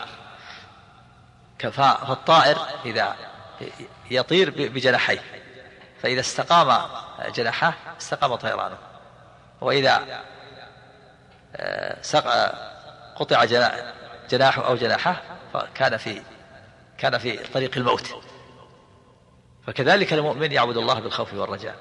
S2: فالطائر إذا يطير بجناحيه، فإذا استقام جناحه استقام طيرانه، وإذا قطع جناحه أو جناحه كان في طريق الموت. فكذلك المؤمن يعبد الله بالخوف والرجاء،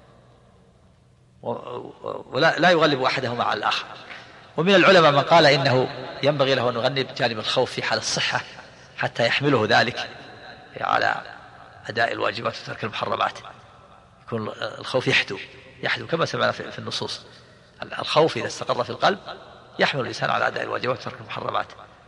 S2: ولا يغلب أحدهما على الآخر. ومن العلماء من قال إنه ينبغي له أن يغلب جانب الخوف في حال الصحة حتى يحمله ذلك على أداء الواجبات وترك المحرمات، يكون الخوف يحدو كما سمعنا في النصوص. الخوف إذا استقر في القلب يحمل الإنسان على أداء الواجبات وترك المحرمات.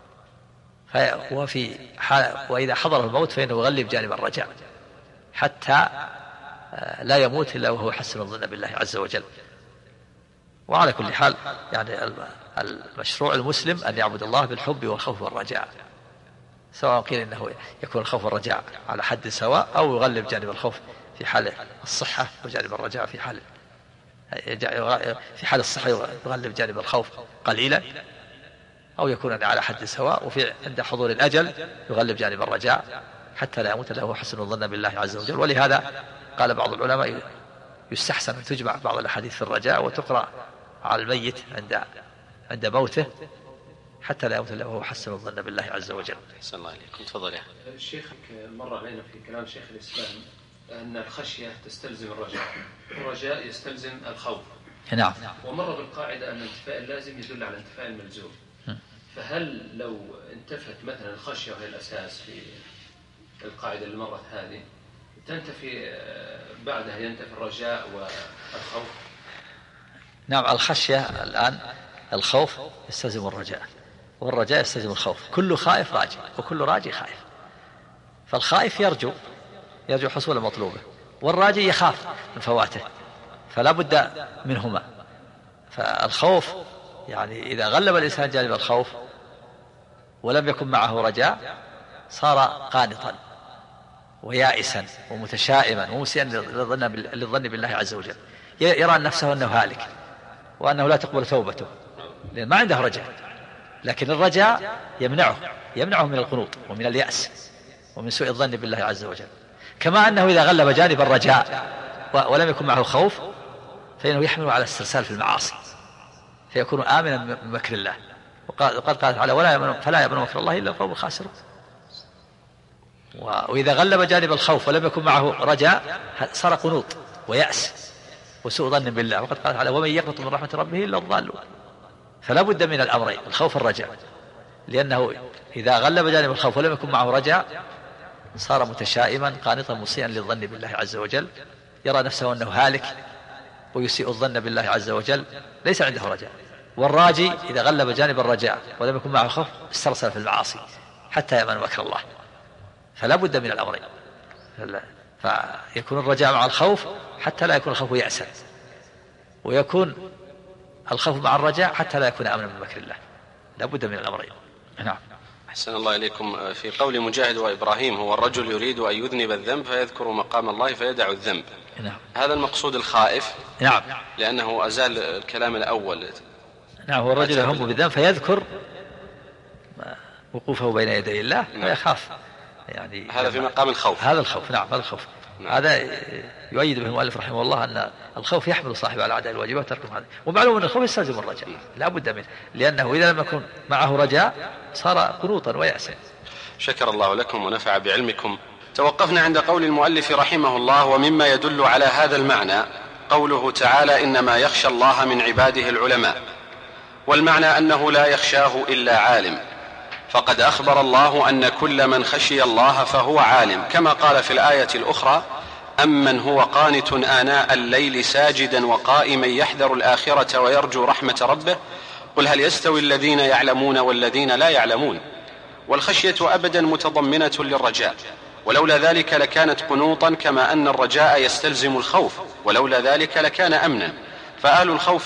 S2: وإذا حضر الموت فإنه يغلب جانب الرجاء حتى لا يموت إلا وهو يحسن الظن بالله عز وجل. وعلى كل حال يعني المشروع المسلم أن يعبد الله بالحب والخوف والرجاء، سواء قيل إنه يكون الخوف والرجاء على حد سواء، أو يغلب جانب الخوف في حال الصحة وجانب الرجاء في حال الصحة يغلب جانب الخوف قليلا، أو يكون على حد سواء. وفي عند حضور الأجل يغلب جانب الرجاء حتى لا يموت إلا وهو حسن الظن بالله عز وجل. ولهذا قال بعض العلماء يستحسن أن تجمع بعض الأحاديث في الرجاء وتقرأ على الميت عند موته حتى لا يموت إلا وهو حسن الظن بالله عز وجل.
S1: أحسن الله عليكم. تفضل يا
S4: الشيخ. مر علينا في كلام شيخ الإسلام أن الخشية تستلزم الرجاء والرجاء يستلزم الخوف.
S2: نعم.
S4: ومر بالقاعدة أن الانتفاء اللازم يدل على انتفاء الملزوم. فهل لو انتفت مثلا الخشية وهي الأساس في القاعدة اللي مرت هذه تنتفي بعدها ينتفي الرجاء والخوف؟
S2: نعم. الخشية الآن الخوف يستلزم الرجاء والرجاء يستلزم الخوف. كل خائف راجي وكل راجي خائف. فالخائف يرجو حصول مطلوبه والراجي يخاف من فواته فلا بد منهما. فالخوف يعني إذا غلب الإنسان جانب الخوف ولم يكن معه رجاء صار قانطا ويائسا ومتشائما ومسيئا للظن بالله عز وجل، يرى نفسه أنه هالك وأنه لا تقبل توبته لأن ما عنده رجاء. لكن الرجاء يمنعه من القنوط ومن اليأس ومن سوء الظن بالله عز وجل. كما أنه إذا غلب جانب الرجاء ولم يكن معه خوف فإنه يحمل على الاسترسال في المعاصي فيكون آمنا من مكر الله. وقد قال تعالى فلا يأمن مكر الله إلا القوم الخاسرون. وإذا غلب جانب الخوف ولم يكن معه رجاء صار قنوط ويأس وسوء ظن بالله. وقد قال تعالى ومن يقنط من رحمة ربه إلا الضالون. فلا بد من الأمرين الخوف والرجاء، لأنه إذا غلب جانب الخوف ولم يكن معه رجاء صار متشائما قانطا مسيئا للظن بالله عز وجل، يرى نفسه أنه هالك ويسيء الظن بالله عز وجل، ليس عنده رجاء. والراجي إذا غلب جانب الرجاء ولم يكن معه خوف استرسل في المعاصي حتى يأمن مكر الله. فلا بد من الأمرين، فيكون الرجاء مع الخوف حتى لا يكون الخوف يأسا، ويكون الخوف مع الرجاء حتى لا يكون أمنا من مكر الله. لا بد من الأمرين. نعم.
S1: أحسن الله إليكم. في قول مجاهد وإبراهيم هو الرجل يريد أن يذنب الذنب فيذكر مقام الله فيدع الذنب.
S2: نعم.
S1: هذا المقصود الخائف.
S2: نعم.
S1: لأنه أزال الكلام الأول.
S2: نعم. هو الرجل يهم بالذنب فيذكر وقوفه بين يدي الله ويخاف. يعني
S1: هذا في مقام الخوف.
S2: هذا الخوف. نعم. هذا الخوف. هذا يؤيد به المؤلف رحمه الله أن الخوف يحمل صاحبه على أداء الواجبات وتركهم هذا. ومعلوم أن الخوف يستلزم الرجاء لا بد منه، لأنه إذا لم يكن معه رجاء صار قنوطا ويأسا.
S1: شكر الله لكم ونفع بعلمكم. توقفنا عند قول المؤلف رحمه الله ومما يدل على هذا المعنى قوله تعالى إنما يخشى الله من عباده العلماء، والمعنى أنه لا يخشاه إلا عالم، فقد أخبر الله أن كل من خشي الله فهو عالم، كما قال في الآية الأخرى أمن هو قانت آناء الليل ساجدا وقائما يحذر الآخرة ويرجو رحمة ربه قل هل يستوي الذين يعلمون والذين لا يعلمون. والخشية أبدا متضمنة للرجاء، ولولا ذلك لكانت قنوطا كما أن الرجاء يستلزم الخوف، ولولا ذلك لكان أمنا. فأهل الخوف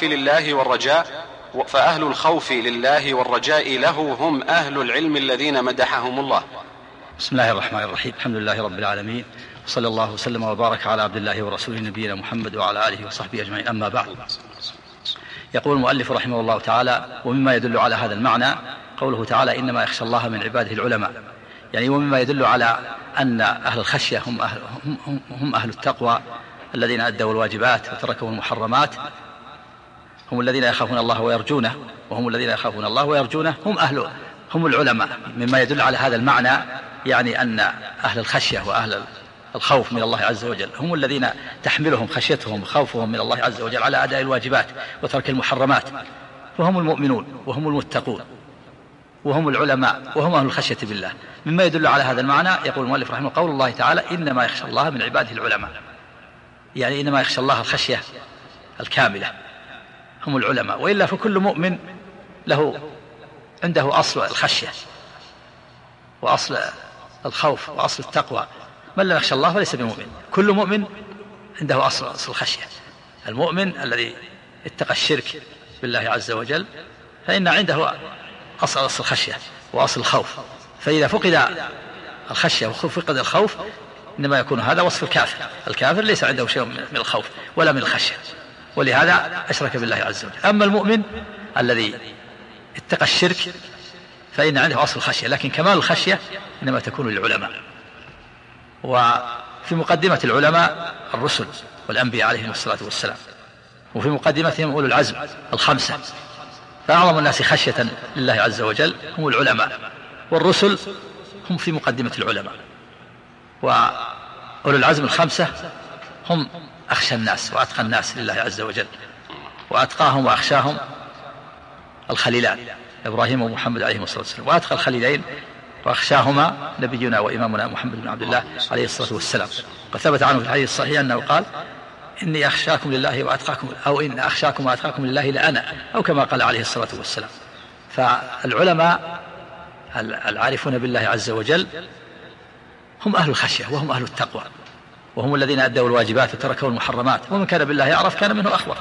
S1: لله والرجاء له هم أهل العلم الذين مدحهم الله.
S5: بسم الله الرحمن الرحيم. الحمد لله رب العالمين، وصلى الله وسلم وبارك على عبد الله ورسوله نبينا محمد وعلى آله وصحبه أجمعين. أما بعد، يقول المؤلف رحمه الله تعالى ومما يدل على هذا المعنى قوله تعالى إنما يخشى الله من عباده العلماء، يعني ومما يدل على أن أهل الخشية هم أهل التقوى الذين أدوا الواجبات وتركوا المحرمات، هم الذين يخافون الله ويرجونه، وهم الذين يخافون الله ويرجونه هم العلماء. مما يدل على هذا المعنى يعني أن أهل الخشية وأهل الخوف من الله عز وجل هم الذين تحملهم خشيتهم خوفهم من الله عز وجل على أداء الواجبات وترك المحرمات، وهم المؤمنون وهم المتقون وهم العلماء وهم أهل الخشية بالله. مما يدل على هذا المعنى يقول المؤلف رحمه قول الله تعالى إنما يخشى الله من عباده العلماء، يعني إنما يخشى الله الخشية الكاملة هم العلماء، وإلا فكل مؤمن عنده أصل الخشية وأصل الخوف وأصل التقوى. من لا يخشى الله فليس بمؤمن. كل مؤمن عنده أصل الخشية. المؤمن الذي اتقى الشرك بالله عز وجل فإن عنده أصل الخشية وأصل الخوف، فإذا فقد الخشية وفقد الخوف إنما يكون هذا وصف الكافر. الكافر ليس عنده شيء من الخوف ولا من الخشية، ولهذا أشرك بالله عز وجل. أما المؤمن الذي اتقى الشرك فإن عنده أصل الخشية، لكن كمال الخشية إنما تكون للعلماء. في مقدمة العلماء الرسل والأنبياء عليهم الصلاة والسلام، وفي مقدمتهم أولو العزم الخمسة، فأعظم الناس خشية لله عز وجل هم العلماء، والرسل هم في مقدمة العلماء، وأولو العزم الخمسة هم أخشى الناس وأتقى الناس لله عز وجل، وأتقاهم وأخشاهم الخليلان إبراهيم ومحمد عليهم الصلاة والسلام، وأتقى الخليلين وأخشاهما نبينا وإمامنا محمد بن عبد الله عليه الصلاة والسلام. قد ثبت عنه في الحديث الصحيح أنه قال: إني أخشاكم لله وأتقاكم، أو إن أخشاكم وأتقاكم لله لأنا، أو كما قال عليه الصلاة والسلام. فالعلماء العارفون بالله عز وجل هم أهل الخشية وهم أهل التقوى، وهم الذين أدوا الواجبات وتركوا المحرمات، ومن كان بالله يعرف كان منه أخبر.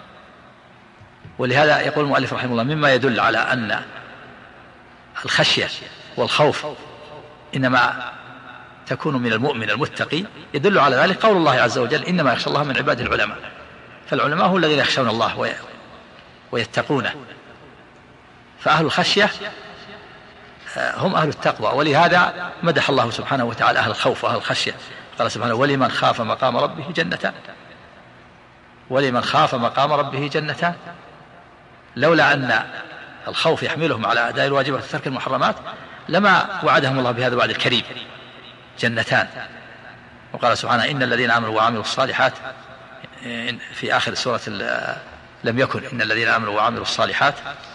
S5: ولهذا يقول المؤلف رحمه الله: مما يدل على أن الخشية والخوف إنما تكون من المؤمن المتقي، يدل على ذلك قول الله عز وجل: إنما يخشى الله من عباده العلماء. فالعلماء هم الذين يخشون الله ويتقونه، فأهل الخشية هم أهل التقوى. ولهذا مدح الله سبحانه وتعالى أهل الخوف وأهل الخشية، قال سبحانه: ولمن خاف مقام ربه جنتان، ولمن خاف مقام ربه جنتان. لولا أن الخوف يحملهم على أداء الواجبات وترك المحرمات لما وعدهم الله بهذا الوعد الكريم، جنتان. وقال سبحانه: إن الذين آمنوا وعملوا الصالحات، في آخر سورة لم يكن، إن الذين آمنوا وعملوا الصالحات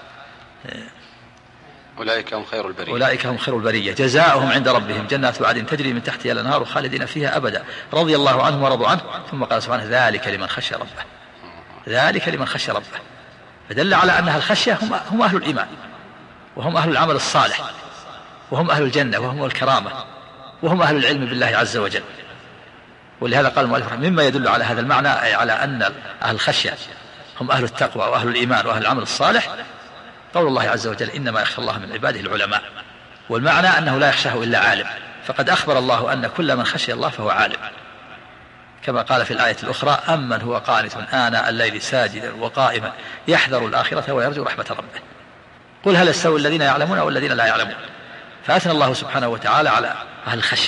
S1: أولئك هم خير البرية،
S5: أولئك هم خير البرية، جزاؤهم عند ربهم جنات عدن تجري من تحتها الأنهار خالدين فيها أبدا رضي الله عنهم ورضوا عنه. ثم قال سبحانه: ذلك لمن خشي ربه، ذلك لمن خشي ربه. فدل على أنها الخشية هم أهل الإيمان، وهم أهل العمل الصالح، وهم أهل الجنة، وهم الكرامة، وهم أهل العلم بالله عز وجل. ولهذا قال المؤلف: مما يدل على هذا المعنى، أي على أن أهل الخشية هم أهل التقوى وأهل الإيمان وأهل العمل الصالح، قول الله عز وجل: إنما يخشى الله من عباده العلماء. والمعنى أنه لا يخشاه إلا عالم، فقد أخبر الله أن كل من خشي الله فهو عالم، كما قال في الآية الأخرى: أمن هو قانت آناء الليل ساجدا وقائما يحذر الآخرة ويرجو رحمة ربه. قل هل يستوي الذين يعلمون والذين لا يعلمون. فأثنى الله سبحانه وتعالى على أهل الخشية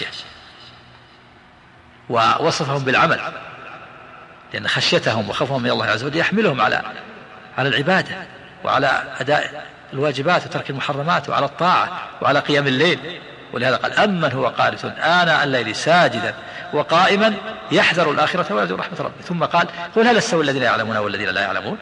S5: ووصفهم بالعمل، لأن خشيتهم وخوفهم من الله عز وجل يحملهم على العبادة وعلى أداء الواجبات وترك المحرمات وعلى الطاعة وعلى قيام الليل. ولهذا قال: أمن هو قانت آناء الليل ساجدا وقائما يحذر الآخرة ويرجو رحمة ربه. ثم قال: قل هل يستوي الذين يعلمون والذين لا يعلمون.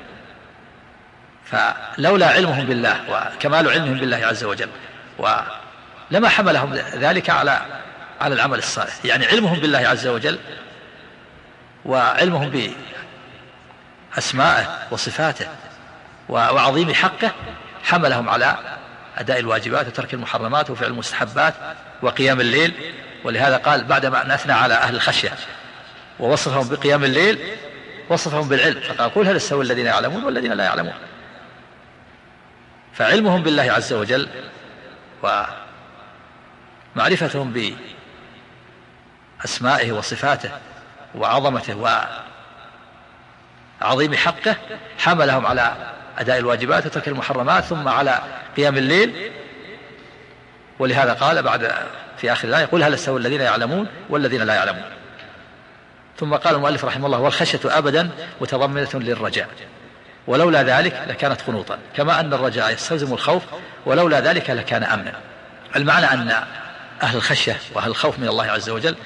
S5: فلولا علمهم بالله وكمال علمهم بالله عز وجل لما حملهم ذلك على العمل الصالح. يعني علمهم بالله عز وجل وعلمهم بأسمائه وصفاته وعظيم حقه حملهم على أداء الواجبات وترك المحرمات وفعل المستحبات وقيام الليل. ولهذا قال بعدما أثنى على أهل الخشية ووصفهم بقيام الليل وصفهم بالعلم، فقال: قل هل يستوي الذين يعلمون والذين لا يعلمون. فعلمهم بالله عز وجل ومعرفتهم بأسمائه وصفاته وعظمته وعظيم حقه حملهم على أداء الواجبات وترك المحرمات ثم على قيام الليل. ولهذا قال بعد في آخر الآية: قل هل يستوي الذين يعلمون والذين لا يعلمون. ثم قال المؤلف رحمه الله: والخشية أبدا متضمنة للرجاء، ولولا ذلك لكانت قنوطا، كما أن الرجاء يستلزم الخوف، ولولا ذلك لكان أمنا. المعنى أن أهل الخشية وأهل الخوف من الله عز وجل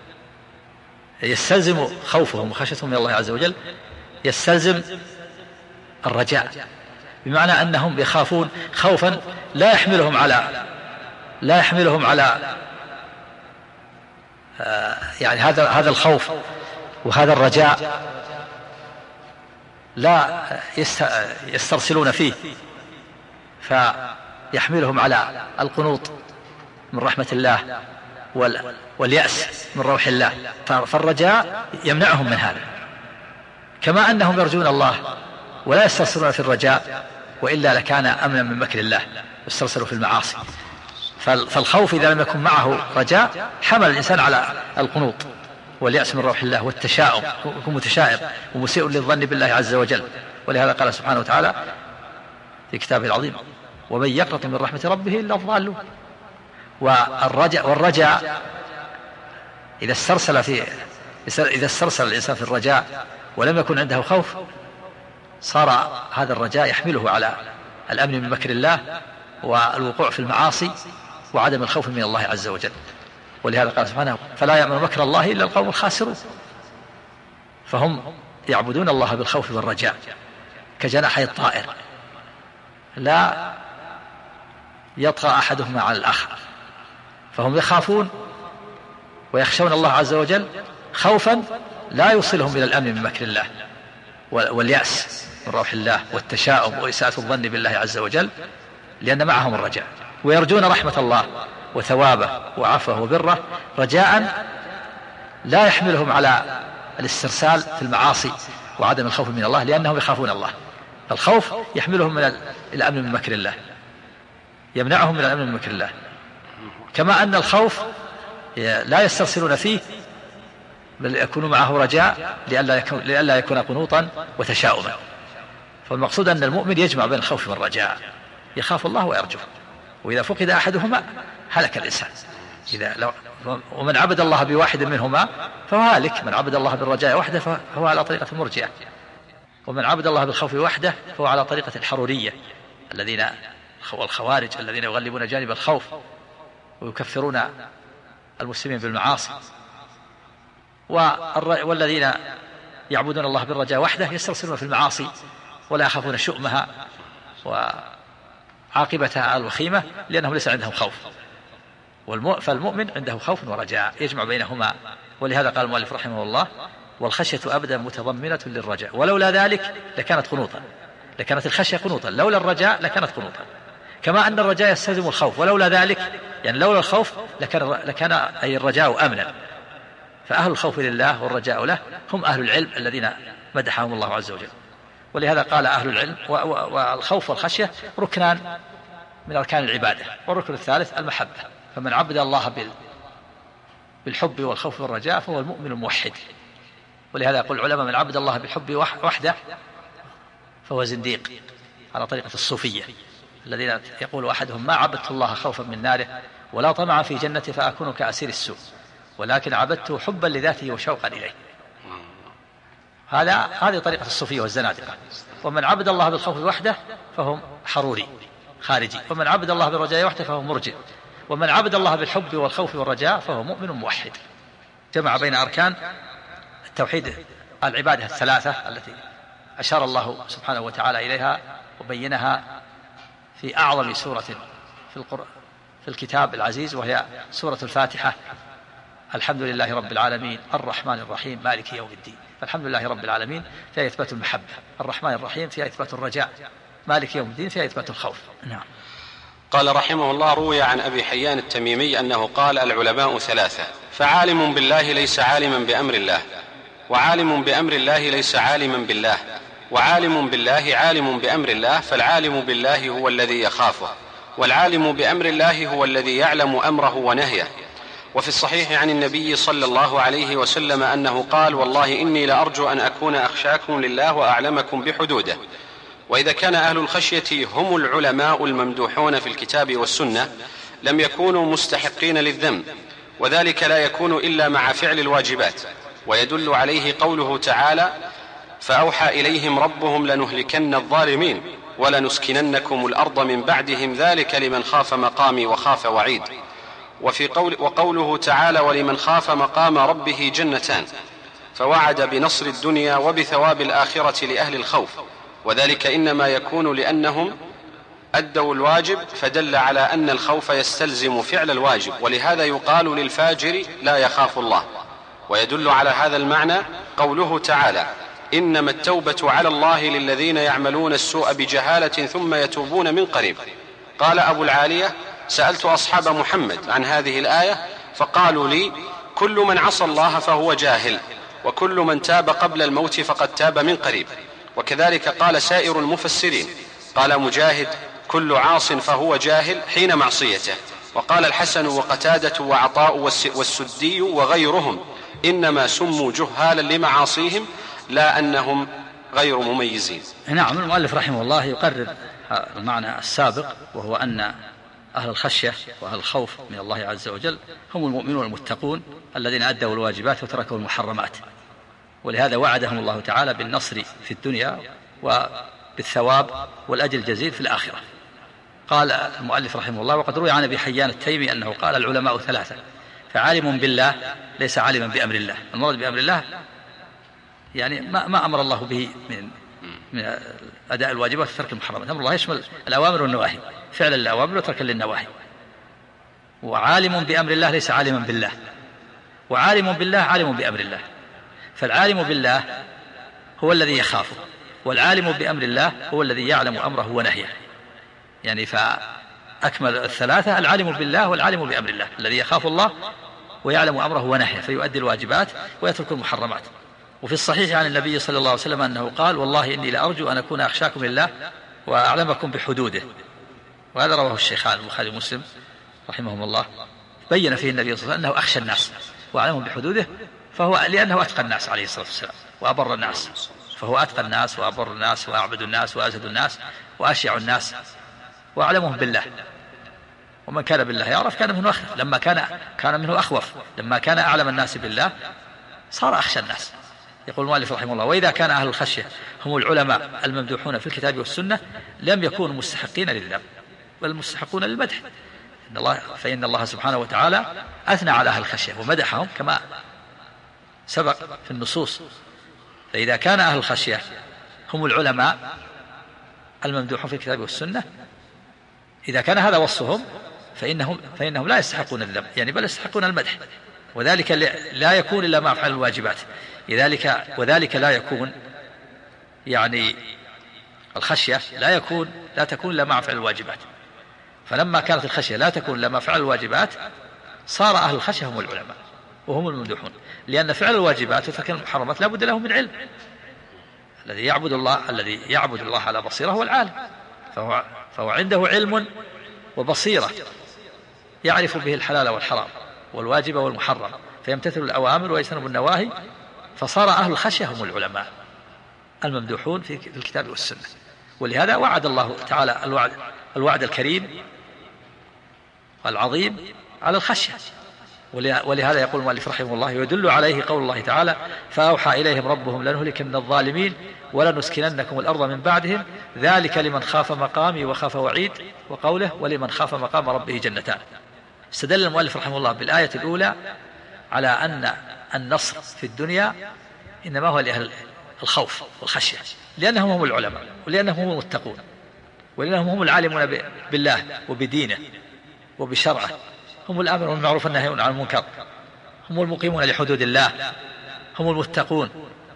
S5: يستلزم خوفهم وخشيتهم من الله عز وجل يستلزم الرجاء، بمعنى أنهم يخافون خوفا لا يحملهم على يعني هذا الخوف وهذا الرجاء لا يسترسلون فيه، فيحملهم على القنوط من رحمة الله واليأس من روح الله. فالرجاء يمنعهم من هذا، كما أنهم يرجون الله ولا يسترسلون في الرجاء، وإلا لكان أمنا من مكر الله يسترسلوا في المعاصي. فالخوف إذا لم يكن معه رجاء حمل الإنسان على القنوط واليأس من روح الله والتشاؤم، يكون متشائم ومسيء للظن بالله عز وجل. ولهذا قال سبحانه وتعالى في كتابه العظيم: ومن يقنط من رحمة ربه إلا الضالون. والرجاء
S2: إذا استرسل الإنسان في الرجاء ولم يكن عنده خوف، صار هذا الرجاء يحمله على الأمن من مكر الله والوقوع في المعاصي وعدم الخوف من الله عز وجل. ولهذا قال سبحانه: فلا يأمن مكر الله إلا القوم الخاسرون. فهم يعبدون الله بالخوف والرجاء كجناحي الطائر، لا يطغى أحدهما على الآخر، فهم يخافون ويخشون الله عز وجل خوفا لا يوصلهم إلى الأمن من مكر الله واليأس من روح الله والتشاؤم وإساءة الظن بالله عز وجل، لأن معهم الرجاء، ويرجون رحمة الله وثوابه وعفوه وبره رجاء لا يحملهم على الاسترسال في المعاصي وعدم الخوف من الله، لأنهم يخافون الله. فالخوف يحملهم من الأمن من مكر الله، يمنعهم من الأمن من مكر الله، كما أن الخوف لا يسترسلون فيه بل يكون معه رجاء لئلا يكون قنوطا وتشاؤما. فالمقصود أن المؤمن يجمع بين الخوف والرجاء، يخاف الله ويرجوه، وإذا فقد أحدهما هلك الإنسان. ومن عبد الله بواحد منهما فهو هالك، من عبد الله بالرجاء وحده فهو على طريقة المرجئة، ومن عبد الله بالخوف وحده فهو على طريقة الحرورية الخوارج الذين يغلبون جانب الخوف ويكفرون المسلمين بالمعاصي. والذين يعبدون الله بالرجاء وحده يسترسلون في المعاصي ولا يخافون شؤمها وعاقبتها الوخيمة، لأنهم ليس عندهم خوف. فالمؤمن عنده خوف ورجاء يجمع بينهما. ولهذا قال المؤلف رحمه الله: والخشية أبدا متضمنة للرجاء، ولولا ذلك لكانت قنوطا. لكانت الخشية قنوطا، لولا الرجاء لكانت قنوطا. كما أن الرجاء يستلزم الخوف، ولولا ذلك يعني لولا الخوف لكان أي الرجاء أمنا. فأهل الخوف لله والرجاء له هم أهل العلم الذين مدحهم الله عز وجل. ولهذا قال أهل العلم: والخوف والخشية ركنان من أركان العبادة، والركن الثالث المحبة. فمن عبد الله بالحب والخوف والرجاء فهو المؤمن الموحد. ولهذا يقول العلماء: من عبد الله بالحب وحده فهو زنديق، على طريقة الصوفية الذين يقول أحدهم: ما عبدت الله خوفا من ناره ولا طمعا في جنته فأكون كأسير السوء، ولكن عبدته حبا لذاته وشوقا إليه. هذه طريقة الصوفية والزنادقة. ومن عبد الله بالخوف وحده فهم حروري خارجي، ومن عبد الله بالرجاء وحده فهو مرجئ، ومن عبد الله بالحب والخوف والرجاء فهو مؤمن موحد. جمع بين أركان التوحيد العبادة الثلاثة التي أشار الله سبحانه وتعالى إليها وبينها في أعظم سورة في الكتاب العزيز، وهي سورة الفاتحة: الحمد لله رب العالمين الرحمن الرحيم مالك يوم الدين. فالحمد لله رب العالمين فيها إثبات المحبة، الرحمن الرحيم فيها إثبات الرجاء، مالك يوم الدين فيها إثبات الخوف. نعم.
S1: قال رحمه الله: روي عن أبي حيان التميمي أنه قال: العلماء ثلاثة، فعالم بالله ليس عالما بأمر الله، وعالم بأمر الله ليس عالما بالله، وعالم بالله عالم بأمر الله. فالعالم بالله هو الذي يخافه، والعالم بأمر الله هو الذي يعلم أمره ونهيه. وفي الصحيح عن النبي صلى الله عليه وسلم أنه قال: والله إني لأرجو أن أكون أخشاكم لله وأعلمكم بحدوده. وإذا كان أهل الخشية هم العلماء الممدوحون في الكتاب والسنة لم يكونوا مستحقين للذم، وذلك لا يكون إلا مع فعل الواجبات. ويدل عليه قوله تعالى: فأوحى إليهم ربهم لنهلكن الظالمين ولنسكننكم الأرض من بعدهم ذلك لمن خاف مقامي وخاف وعيد. وقوله تعالى: ولمن خاف مقام ربه جنتان، فوعد بنصر الدنيا وبثواب الآخرة لأهل الخوف، وذلك إنما يكون لأنهم أدوا الواجب، فدل على أن الخوف يستلزم فعل الواجب، ولهذا يقال للفاجر لا يخاف الله. ويدل على هذا المعنى قوله تعالى: إنما التوبة على الله للذين يعملون السوء بجهالة ثم يتوبون من قريب. قال أبو العالية: سألت أصحاب محمد عن هذه الآية فقالوا لي: كل من عصى الله فهو جاهل، وكل من تاب قبل الموت فقد تاب من قريب. وكذلك قال سائر المفسرين. قال مجاهد: كل عاص فهو جاهل حين معصيته. وقال الحسن وقتادة وعطاء والسدي وغيرهم: إنما سموا جهالا لمعاصيهم لا أنهم غير مميزين.
S2: نعم. المؤلف رحمه الله يقرر المعنى السابق، وهو أن أهل الخشية وأهل الخوف من الله عز وجل هم المؤمنون المتقون الذين أدوا الواجبات وتركوا المحرمات، ولهذا وعدهم الله تعالى بالنصر في الدنيا وبالثواب والأجر الجزيل في الآخرة. قال المؤلف رحمه الله: وقد روي عن أبي حيان التيمي أنه قال: العلماء ثلاثة، فعالم بالله ليس عالما بأمر الله. المراد بأمر الله يعني ما أمر الله به من أداء الواجبات وترك المحرمات. أمر الله يشمل الأوامر والنواهي، فعلا للأوامر وتركا للنواهي. وعالم بأمر الله ليس عالما بالله، وعالم بالله عالم بأمر الله. فالعالم بالله هو الذي يخافه، والعالم بأمر الله هو الذي يعلم أمره ونهيه. يعني فأكمل الثلاثة: العالم بالله والعالم بأمر الله، الذي يخاف الله ويعلم أمره ونهيه فيؤدي الواجبات ويترك المحرمات. وفي الصحيح عن النبي صلى الله عليه وسلم أنه قال: والله إني لأرجو أن أكون أخشاكم لله وأعلمكم بحدوده. وهذا رواه الشيخان البخاري ومسلم رحمهم الله. بين فيه النبي صلى الله عليه وسلم أنه أخشى الناس وأعلمهم بحدوده، فهو لأنه أتقى الناس عليه الصلاة والسلام وأبر الناس، فهو أتقى الناس وأبر الناس وأعبد الناس وأزهد الناس وأشيع الناس وأعلمهم بالله. ومن كان بالله يعرف كان منه أخوف، لما كان منه أخوف، لما كان أعلم الناس بالله صار أخشى الناس. يقول المؤلف رحمه الله: وإذا كان أهل الخشية هم العلماء الممدوحون في الكتاب والسنة لم يكونوا مستحقين للذم بل مستحقون للمدح، فإن الله سبحانه وتعالى أثنى على أهل الخشية ومدحهم كما سبق في النصوص. فإذا كان أهل الخشية هم العلماء الممدوحون في الكتاب والسنة، إذا كان هذا وصفهم فإنهم لا يستحقون الذم، يعني بل يستحقون المدح، وذلك لا يكون إلا مع فعل الواجبات. وذلك لا يكون، يعني الخشية لا تكون إلا مع فعل الواجبات. فلما كانت الخشية لا تكون إلا مع فعل الواجبات صار أهل الخشية هم العلماء وهم الممدوحون، لأن فعل الواجبات وترك المحرمات لا بد له من علم. الذي يعبد الله على بصيرة هو العالم، فهو عنده علم وبصيرة يعرف به الحلال والحرام والواجب والمحرم، فيمتثل الأوامر ويجتنب النواهي، فصار أهل الخشية هم العلماء الممدوحون في الكتاب والسنة. ولهذا وعد الله تعالى الوعد الكريم العظيم على الخشية. ولهذا يقول المؤلف رحمه الله: يدل عليه قول الله تعالى: فأوحى إليهم ربهم لنهلكن الظالمين ولنسكننكم الأرض من بعدهم ذلك لمن خاف مقامي وخاف وعيد، وقوله: ولمن خاف مقام ربه جنتان. استدل المؤلف رحمه الله بالآية الأولى على أن النصر في الدنيا إنما هو لأهل الخوف والخشية، لأنهم هم العلماء ولأنهم هم المتقون ولأنهم هم العالمون بالله وبدينه وبشرعه، هم الآمرون بالمعروف والناهون عن المنكر، هم المقيمون لحدود الله، هم المتقون،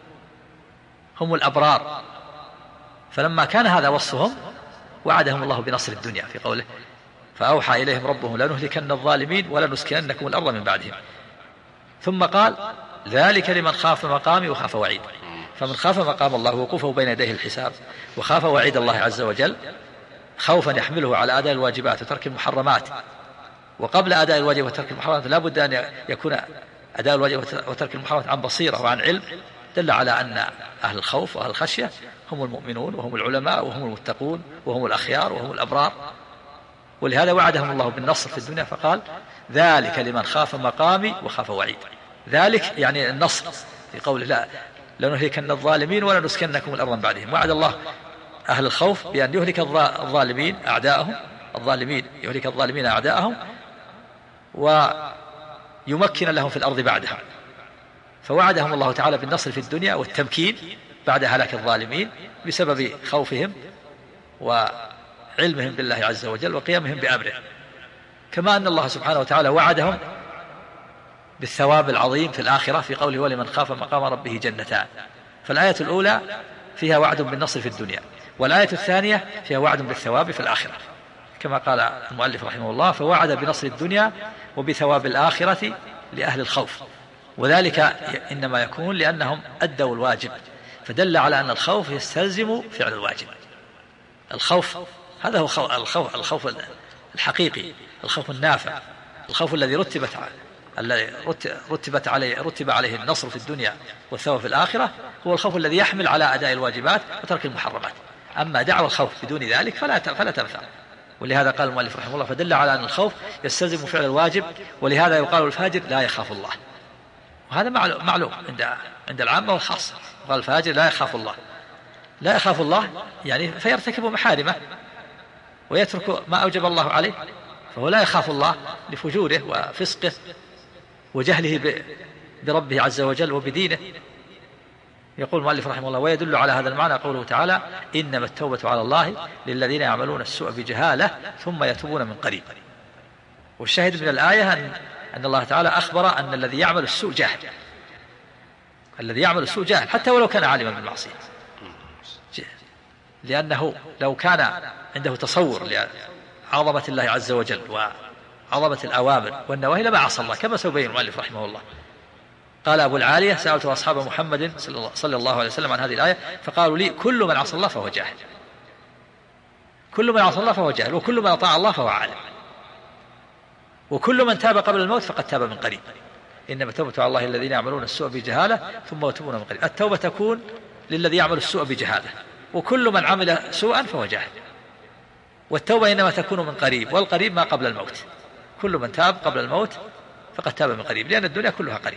S2: هم الأبرار. فلما كان هذا وصفهم وعدهم الله بنصر الدنيا في قوله: فأوحى إليهم ربهم لنهلكن الظالمين ولنسكننكم الأرض من بعدهم. ثم قال: ذلك لمن خاف مقامي وخاف وعيد. فمن خاف مقام الله وقوفه بين يديه الحساب وخاف وعيد الله عز وجل خوفا يحمله على أداء الواجبات وترك المحرمات. وقبل أداء الواجب وترك المحرمات لا بد أن يكون أداء الواجب وترك المحرمات عن بصيرة وعن علم، دل على أن أهل الخوف وأهل الخشية هم المؤمنون وهم العلماء وهم المتقون وهم الأخيار وهم الأبرار. ولهذا وعدهم الله بالنصر في الدنيا فقال: ذلك لمن خاف مقامي وخاف وعيد. ذلك يعني النصر في قوله: لا لنهلكن الظالمين ولنسكننكم الأرض من بعدهم. وعد الله أهل الخوف بأن يهلك الظالمين أعداءهم، الظالمين يهلك الظالمين أعداءهم ويمكن لهم في الأرض بعدها. فوعدهم الله تعالى بالنصر في الدنيا والتمكين بعد هلاك الظالمين بسبب خوفهم وعلمهم بالله عز وجل وقيامهم بأمره. كما أن الله سبحانه وتعالى وعدهم بالثواب العظيم في الآخرة في قوله: ولمن خاف مقام ربه جنتان. فالآية الأولى فيها وعد بالنصر في الدنيا، والآية الثانية فيها وعد بالثواب في الآخرة، كما قال المؤلف رحمه الله: فوعد بنصر الدنيا وبثواب الآخرة لأهل الخوف. وذلك إنما يكون لأنهم أدوا الواجب، فدل على أن الخوف يستلزم فعل الواجب. الخوف هذا هو الخوف الحقيقي، الخوف النافع، الخوف الذي رتب عليه النصر في الدنيا والثواب في الآخرة، هو الخوف الذي يحمل على أداء الواجبات وترك المحرمات. أما دعوى الخوف بدون ذلك فلا تنفع، ولهذا قال المؤلف رحمه الله فدل على أن الخوف يستلزم فعل الواجب، ولهذا يقال الفاجر لا يخاف الله، وهذا معلوم عند العامة والخاصة. قال الفاجر لا يخاف الله، لا يخاف الله يعني فيرتكب محارمه ويترك ما أوجب الله عليه، فهو لا يخاف الله لفجوره وفسقه وجهله بربه عز وجل وبدينه. يقول المؤلف رحمه الله ويدل على هذا المعنى قوله تعالى إنما التوبة على الله للذين يعملون السوء بجهالة ثم يتوبون من قريب. والشاهد من الآية أن الله تعالى أخبر أن الذي يعمل السوء جاهل، الذي يعمل السوء جاهل حتى ولو كان عالما بالمعصية، لأنه لو كان عنده تصور لعظمة الله عز وجل وعظمة الأوامر والنواهي لما عصى الله، كما سيبين المؤلف رحمه الله. قال أبو العالية سألت أصحاب محمد صلى الله عليه وسلم عن هذه الآية فقالوا لي كل من عصى الله فهو جاهل، كل من عصى الله فهو جاهل، وكل من أطاع الله فهو عالم، وكل من تاب قبل الموت فقد تاب من قريب. إنما التوبة على الله الذين يعملون السوء بجهالة ثم يتوبون من قريب. التوبة تكون للذي يعمل السوء بجهالة، وكل من عمل سوءا فهو جاهل. والتوبة إنما تكون من قريب، والقريب ما قبل الموت. كل من تاب قبل الموت فقد تاب من قريب، لأن الدنيا كلها قريب.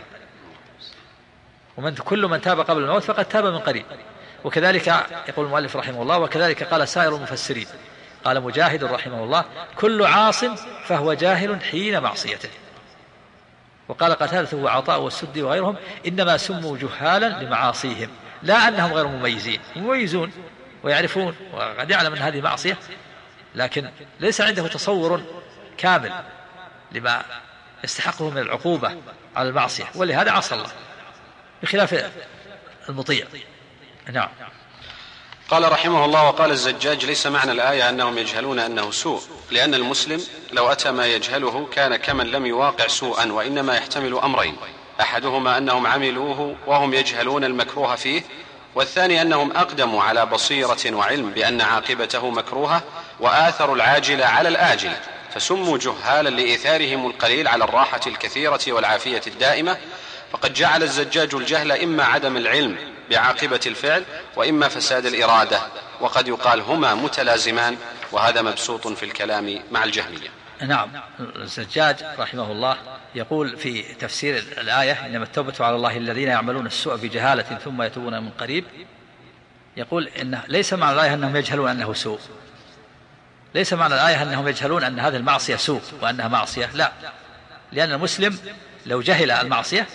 S2: كل من تاب قبل الموت فقد تاب من قريب. وكذلك يقول المؤلف رحمه الله وكذلك قال سائر المفسرين. قال مجاهد رحمه الله كل عاص فهو جاهل حين معصيته. وقال قتادة وعطاء والسدي وغيرهم إنما سموا جهالا لمعاصيهم، لا أنهم غير مميزين، مميزون ويعرفون وقد يعلم أن هذه معصية، لكن ليس عنده تصور كامل لما يستحقه من العقوبة على المعصية، ولهذا عصى الله بخلاف المطيع. نعم.
S1: قال رحمه الله وقال الزجاج ليس معنى الآية أنهم يجهلون أنه سوء، لأن المسلم لو أتى ما يجهله كان كمن لم يواقع سوءا، وإنما يحتمل أمرين، أحدهما أنهم عملوه وهم يجهلون المكروه فيه، والثاني أنهم أقدموا على بصيرة وعلم بأن عاقبته مكروهة وآثروا العاجل على الآجل، فسموا جهالا لإيثارهم القليل على الراحة الكثيرة والعافية الدائمة. فقد جعل الزجاج الجهل إما عدم العلم بعاقبة الفعل وإما فساد الإرادة، وقد يقال هما متلازمان، وهذا مبسوط في الكلام مع الجهمية.
S2: نعم. الزجاج رحمه الله يقول في تفسير الآية إنما التوبة على الله الذين يعملون السوء بجهالة ثم يتوبون من قريب، يقول إن ليس معنى الآية أنهم يجهلون أنه سوء، ليس معنى الآية أنهم يجهلون أن هذه المعصية سوء وأنها معصية، لا، لأن المسلم لو جهل المعصية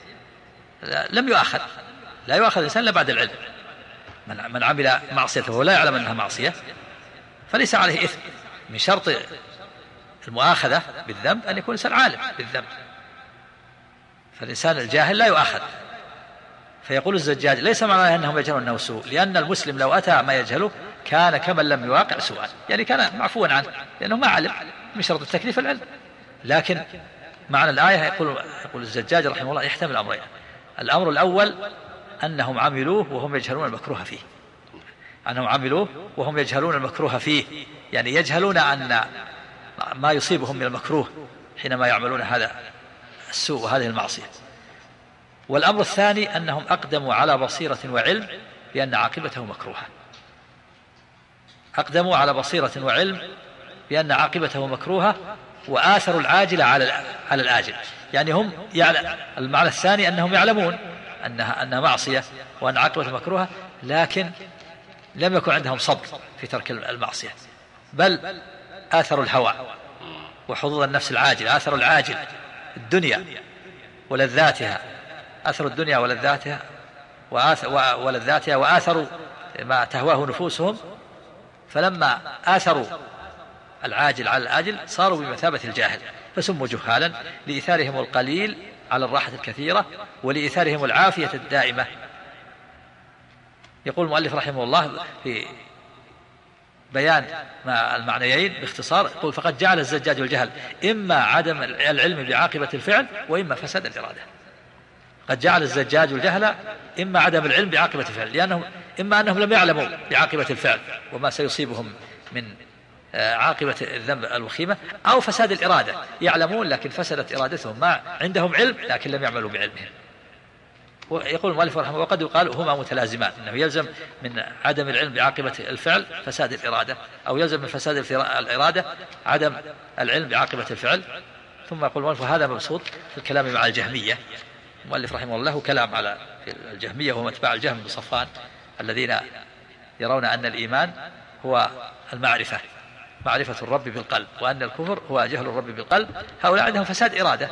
S2: لم يؤاخذ، لا يؤاخذ الإنسان إلا بعد العلم. من عمل معصية وهو لا يعلم أنها معصية فليس عليه إثم. من شرط المؤاخذة بالذنب أن يكون الإنسان عالم بالذنب، فالإنسان الجاهل لا يؤاخذ. فيقول الزجاج ليس معناه أنهم يجهلون أنه سوء، لأن المسلم لو أتى ما يجهله كان كمن لم يواقع سوءا، يعني كان معفوا عنه لأنه ما علم، من شرط التكليف العلم. لكن معنى الآية يقول الزجاج رحمه الله يحتمل أمرين. الأمر الأول أنهم عملوه وهم يجهلون المكروه فيه، أنهم عملوه وهم يجهلون المكروه فيه، يعني يجهلون أن ما يصيبهم من المكروه حينما يعملون هذا السوء وهذه المعصية. والأمر الثاني أنهم أقدموا على بصيرة وعلم بأن عاقبته مكروهة، أقدموا على بصيرة وعلم بأن عاقبته مكروهة وآثروا العاجل على الآجل، يعني هم المعنى الثاني أنهم يعلمون أنها معصية وأن عاقبته مكروهة، لكن لم يكن عندهم صبر في ترك المعصية، بل آثروا الهوى وحظوظ النفس العاجل، آثروا العاجل الدنيا ولذاتها، آثروا الدنيا ولذاتها وآثروا ما تهواه نفوسهم، فلما آثروا العاجل على الآجل صاروا بمثابة الجاهل، فسموا جهالا لإيثارهم القليل على الراحة الكثيرة ولإيثارهم العافية الدائمة. يقول المؤلف رحمه الله في بيان المعنيين باختصار، يقول فقد جعل الزجاج الجهل إما عدم العلم بعاقبة الفعل وإما فساد الإرادة. قد جعل الزجاج الجهل إما عدم العلم بعاقبة الفعل، لأنهم إما أنهم لم يعلموا بعاقبة الفعل وما سيصيبهم من عاقبة الذنب الوخيمة، أو فساد الإرادة، يعلمون لكن فسدت إرادتهم، ما عندهم علم لكن لم يعملوا بعلمهم. ويقول المؤلف رحمه الله وقد يقال هما متلازمان، انه يلزم من عدم العلم بعاقبة الفعل فساد الإرادة، او يلزم من فساد الإرادة عدم العلم بعاقبة الفعل. ثم يقول المؤلف وهذا مبسوط في الكلام مع الجهمية. المؤلف رحمه الله كلام على الجهمية وهم اتباع الجهم بن صفوان الذين يرون أن الإيمان هو المعرفة، معرفة الرب بالقلب، وأن الكفر هو جهل الرب بالقلب. هؤلاء عندهم فساد إرادة،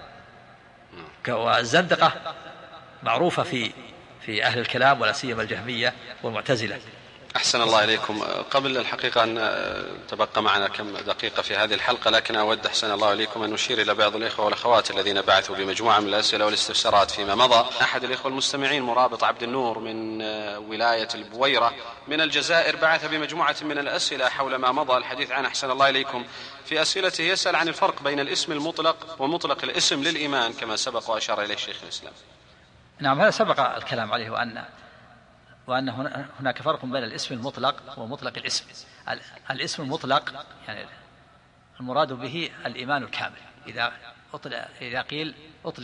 S2: والزندقة معروفة في أهل الكلام ولا سيما الجهمية والمعتزلة.
S1: أحسن الله إليكم. قبل الحقيقة أن تبقى معنا كم دقيقة في هذه الحلقة، لكن أود أحسن الله إليكم أن نشير إلى بعض الإخوة والأخوات الذين بعثوا بمجموعة من الأسئلة والاستفسارات فيما مضى. أحد الإخوة المستمعين مرابط عبد النور من ولاية البويرة من الجزائر بعث بمجموعة من الأسئلة حول ما مضى الحديث عن أحسن الله إليكم. في أسئلته يسأل عن الفرق بين الاسم المطلق ومطلق الاسم للإيمان كما سبق وأشار إليه شيخ الإسلام.
S2: نعم، هذا سبق الكلام عليه، وأن هناك فرق بين الاسم المطلق ومطلق الاسم. الاسم المطلق يعني المراد به الإيمان الكامل. إذا قيل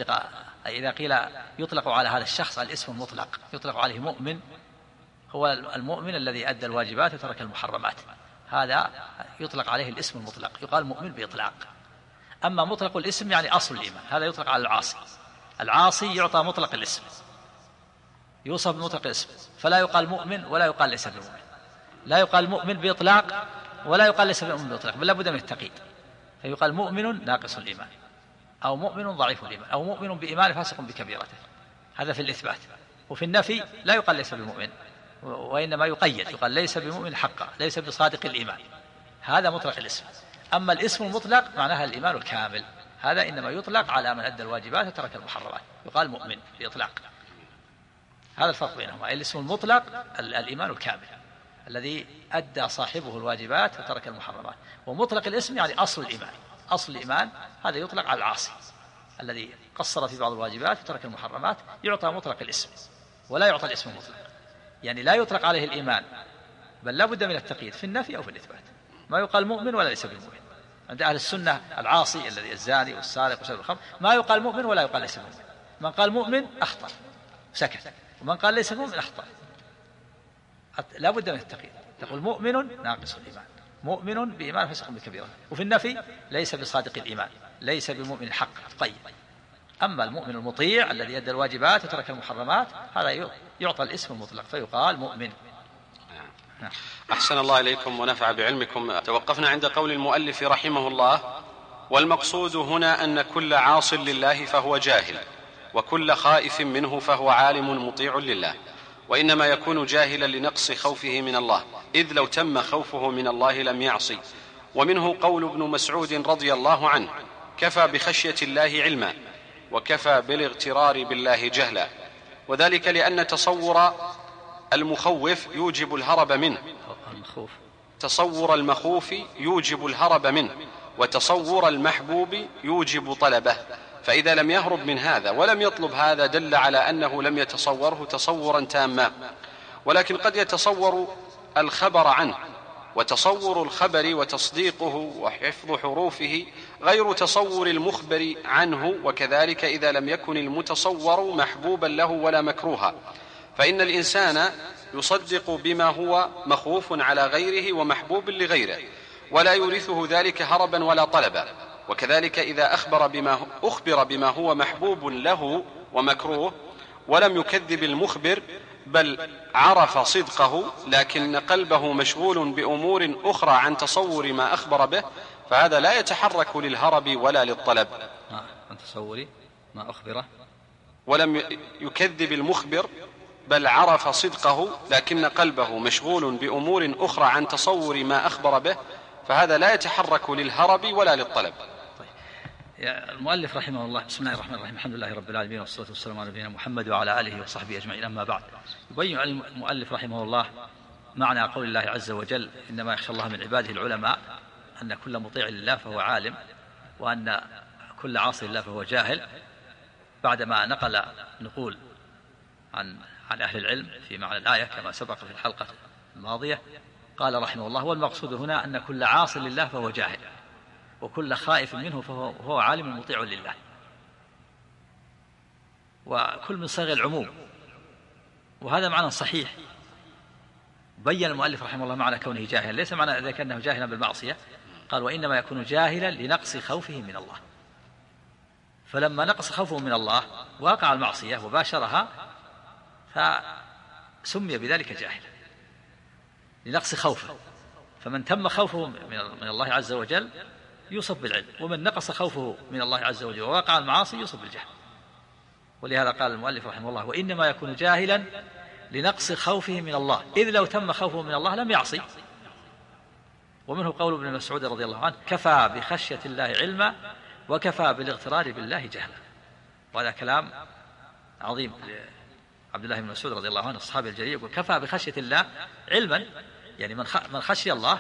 S2: يطلق على هذا الشخص الاسم المطلق، يطلق عليه مؤمن، هو المؤمن الذي أدى الواجبات وترك المحرمات، هذا يطلق عليه الاسم المطلق، يقال مؤمن بإطلاق. أما مطلق الاسم يعني أصل الإيمان، هذا يطلق على العاصي. العاصي يعطى مطلق الاسم، يوصف بمطلق الاسم، فلا يقال مؤمن ولا يقال ليس بمؤمن، لا يقال مؤمن بإطلاق ولا يقال ليس بمؤمن بإطلاق، بل لابد من التقييد. فيقال مؤمن ناقص الإيمان، أو مؤمن ضعيف الإيمان، أو مؤمن بإيمان فاسق بكبيرته، هذا في الإثبات. وفي النفي لا يقال ليس بمؤمن، وإنما يقيد، يقال ليس بمؤمن حقا، ليس بصادق الإيمان، هذا مطلق الاسم. أما الاسم المطلق معناها الإيمان الكامل، هذا إنما يطلق على من أدى الواجبات وترك المحرمات، يقال مؤمن بإطلاق. هذا الفرق بينهما. الاسم المطلق الإيمان الكامل الذي أدى صاحبه الواجبات وترك المحرمات، ومطلق الاسم يعني أصل الإيمان. أصل الإيمان هذا يطلق على العاصي الذي قصر في بعض الواجبات وترك المحرمات، يعطى مطلق الاسم ولا يعطى الاسم المطلق، يعني لا يطلق عليه الإيمان، بل لا بد من التقييد في النفي أو في الإثبات. ما يقال مؤمن ولا ليس بالمؤمن. عند أهل السنة العاصي الذي الزاني والسارق وشرب الخمر ما يقال مؤمن ولا يقال ليس مؤمن. من قال مؤمن أخطأ سكت، ومن قال ليس مؤمن أخطأ. لا بد من التقييد، تقول مؤمن ناقص الإيمان، مؤمن بإيمان فاسق بكبيرة. وفي النفي ليس بصادق الإيمان، ليس بمؤمن حق طيب. أما المؤمن المطيع الذي يدى الواجبات وترك المحرمات هذا يعطى الاسم المطلق فيقال مؤمن.
S1: أحسن الله إليكم ونفع بعلمكم. توقفنا عند قول المؤلف رحمه الله: والمقصود هنا أن كل عاص لله فهو جاهل، وكل خائف منه فهو عالم مطيع لله، وإنما يكون جاهلا لنقص خوفه من الله، إذ لو تم خوفه من الله لم يعصي. ومنه قول ابن مسعود رضي الله عنه: كفى بخشية الله علما، وكفى بالاغترار بالله جهلا. وذلك لأن تصور المخوف يوجب الهرب منه، تصور المخوف يوجب الهرب منه، وتصور المحبوب يوجب طلبه. فإذا لم يهرب من هذا ولم يطلب هذا دل على أنه لم يتصوره تصورا تاما. ولكن قد يتصور الخبر عنه، وتصور الخبر وتصديقه وحفظ حروفه غير تصور المخبر عنه، وكذلك إذا لم يكن المتصور محبوبا له ولا مكروها، فإن الإنسان يصدق بما هو مخوف على غيره ومحبوب لغيره، ولا يورثه ذلك هربا ولا طلبا. وكذلك إذا أخبر بما هو محبوب له ومكروه ولم يكذب المخبر، بل عرف صدقه لكن قلبه مشغول بأمور أخرى عن تصور ما أخبر به، فهذا لا يتحرك للهرب ولا للطلب.
S2: عن تصور ما أخبره
S1: ولم يكذب المخبر، بل عرف صدقه لكن قلبه مشغول بأمور أخرى عن تصور ما أخبر به، فهذا لا يتحرك للهرب ولا للطلب.
S2: المؤلف رحمه الله. بسم الله الرحمن الرحيم، الحمد لله رب العالمين، والصلاة والسلام على نبينا محمد وعلى آله وصحبه أجمعين. أما بعد، يبين المؤلف رحمه الله معنى قول الله عز وجل: إنما يخشى الله من عباده العلماء، أن كل مطيع لله فهو عالم، وأن كل عاصي لله فهو جاهل، بعدما نقل نقول عن أهل العلم في معنى الآية كما سبق في الحلقة الماضية. قال رحمه الله: والمقصود هنا أن كل عاص لله فهو جاهل، وكل خائف منه فهو عالم مطيع لله. وكل من صيغ العموم، وهذا معنى صحيح. بين المؤلف رحمه الله معنى كونه جاهلا، ليس معنى ذلك أنه جاهلا بالمعصية، قال وإنما يكون جاهلا لنقص خوفه من الله، فلما نقص خوفه من الله واقع المعصية وباشرها فسمي بذلك جاهلا لنقص خوفه. فمن تم خوفه من الله عز وجل يوصف بالعلم، ومن نقص خوفه من الله عز وجل وواقع المعاصي يوصف بالجهل. ولهذا قال المؤلف رحمه الله وإنما يكون جاهلا لنقص خوفه من الله، إذ لو تم خوفه من الله لم يعصي. ومنه قول ابن مسعود رضي الله عنه كفى بخشية الله علما وكفى بالاغترار بالله جهلا. وهذا كلام عظيم عبد الله بن مسعود رضي الله عنه الصحابي الجليل، يقول كفى بخشية الله علما، يعني من خشي الله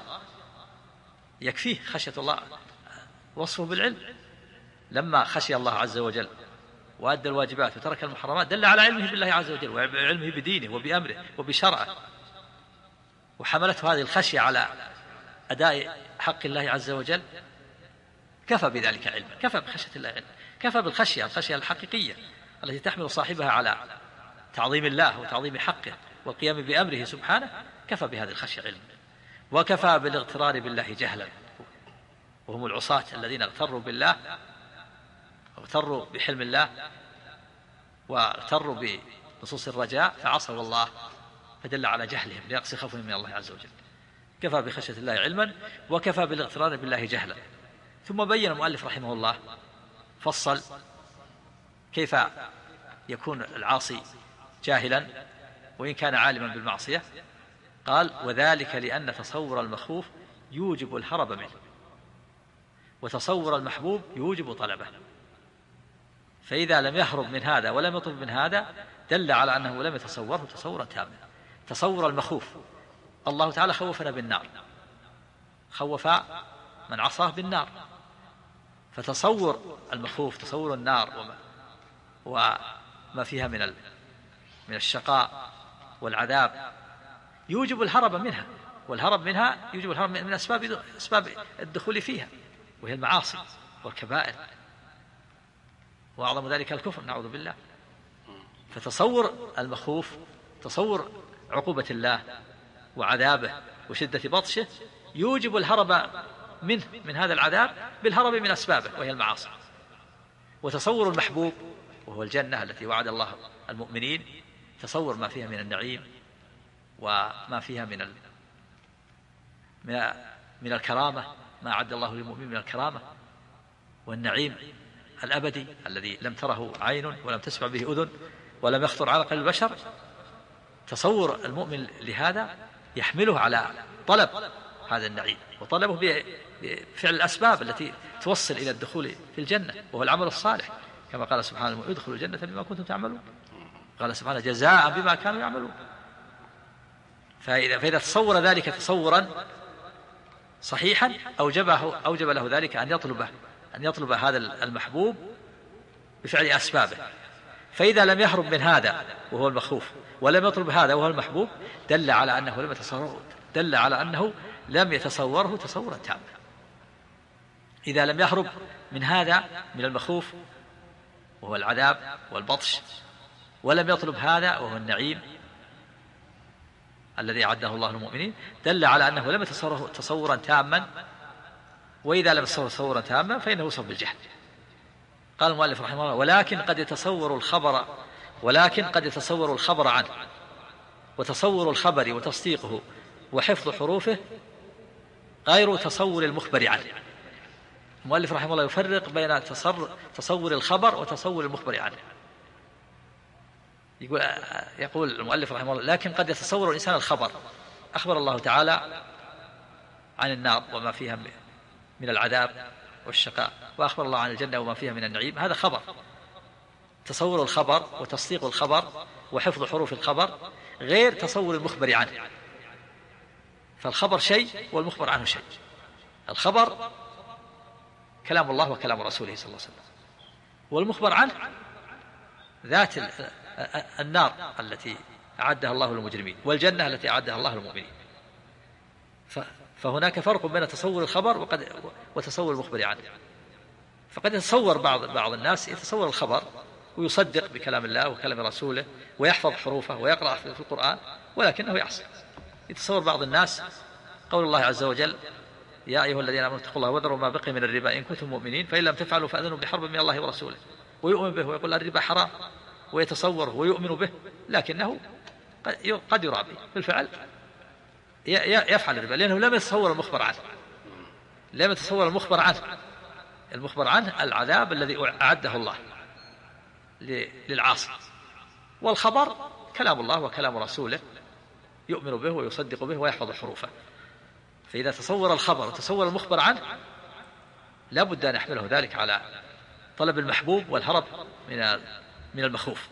S2: يكفيه خشية الله وصفه بالعلم. لما خشي الله عز وجل وأدى الواجبات وترك المحرمات دل على علمه بالله عز وجل وعلمه بدينه وبأمره وبشرعه، وحملته هذه الخشية على أداء حق الله عز وجل. كفى بذلك علما، كفى بخشية الله علما، كفى بالخشية، الخشية الحقيقية التي تحمل صاحبها على تعظيم الله وتعظيم حقه والقيام بأمره سبحانه، كفى بهذه الخشية علما. وكفى بالاغترار بالله جهلا، وهم العصاة الذين اغتروا بالله، اغتروا بحلم الله واغتروا بنصوص الرجاء فعصوا الله، فدل على جهلهم لنقص خوفهم من الله عز وجل. كفى بخشية الله علما وكفى بالاغترار بالله جهلا. ثم بين المؤلف رحمه الله، فصل كيف يكون العاصي جاهلا وإن كان عالما بالمعصية. قال وذلك لأن تصور المخوف يوجب الهرب منه، وتصور المحبوب يوجب طلبه، فإذا لم يهرب من هذا ولم يطلب من هذا دل على أنه لم يتصوره تصورا تاما. تصور المخوف، الله تعالى خوفنا بالنار، خوف من عصاه بالنار، فتصور المخوف تصور النار وما فيها من الشقاء والعذاب يوجب الهرب منها، والهرب منها يوجب الهرب من أسباب الدخول فيها، وهي المعاصي والكبائر، وأعظم ذلك الكفر نعوذ بالله. فتصور المخوف تصور عقوبة الله وعذابه وشدة بطشه يوجب الهرب من هذا العذاب بالهرب من أسبابه وهي المعاصي. وتصور المحبوب وهو الجنة التي وعد الله المؤمنين، تصور ما فيها من النعيم وما فيها من الكرامة، ما أعد الله للمؤمنين من الكرامة والنعيم الأبدي الذي لم تره عين ولم تسمع به أذن ولم يخطر على قلب البشر. تصور المؤمن لهذا يحمله على طلب هذا النعيم وطلبه بفعل الأسباب التي توصل إلى الدخول في الجنة، وهو العمل الصالح، كما قال سبحانه ادخلوا الجنة بما كنتم تعملون، قال سبحانه جزاء بما كانوا يعملون. فإذا تصور ذلك تصورا صحيحا أوجب له ذلك أن يطلب هذا المحبوب بفعل أسبابه. فإذا لم يهرب من هذا وهو المخوف ولم يطلب هذا وهو المحبوب دل على أنه لم يتصوره تصورا تاما. إذا لم يهرب من هذا من المخوف وهو العذاب والبطش ولم يطلب هذا وهو النعيم الذي أعده الله للمؤمنين دل على أنه لم يتصوره تصورا تاما. وإذا لم يتصوره تصورا تاما فإنه يوصف بالجهل. قال المؤلف رحمه الله ولكن قد يتصور الخبر عنه، وتصور الخبر وتصديقه وحفظ حروفه غير تصور المخبر عنه. المؤلف رحمه الله يفرق بين تصور الخبر وتصور المخبر عنه. يقول المؤلف رحمه الله لكن قد يتصور الإنسان الخبر، أخبر الله تعالى عن النار وما فيها من العذاب والشقاء، وأخبر الله عن الجنة وما فيها من النعيم، هذا خبر. تصور الخبر وتصديق الخبر وحفظ حروف الخبر غير تصور المخبر عنه. فالخبر شيء والمخبر عنه شيء. الخبر كلام الله وكلام رسوله صلى الله عليه وسلم، والمخبر عنه ذات النار التي أعدها الله للمجرمين والجنة التي أعدها الله للمؤمنين. فهناك فرق بين تصور الخبر وتصور المخبر عنه. فقد يتصور بعض الناس يتصور الخبر ويصدق بكلام الله وكلام رسوله ويحفظ حروفه ويقرأ في القرآن، ولكنه يعصي. يتصور بعض الناس قول الله عز وجل: يا أيها الذين آمنوا اتقوا الله وذروا ما بقي من الربا إن كنتم مؤمنين فإن لم تفعلوا فأذنوا بحرب من الله ورسوله، ويؤمن به ويقول الربا حرام ويتصوره ويؤمن به، لكنه قد يرابي في الفعل يفعل الربا، لأنه لم يتصور المخبر عنه، لم يتصور المخبر عنه العذاب الذي أعده الله للعاصي، والخبر كلام الله وكلام رسوله يؤمن به ويصدق به ويحفظ حروفه. فإذا تصور الخبر وتصور المخبر عنه لا بد أن يحمله ذلك على طلب المحبوب والهرب من المخوف.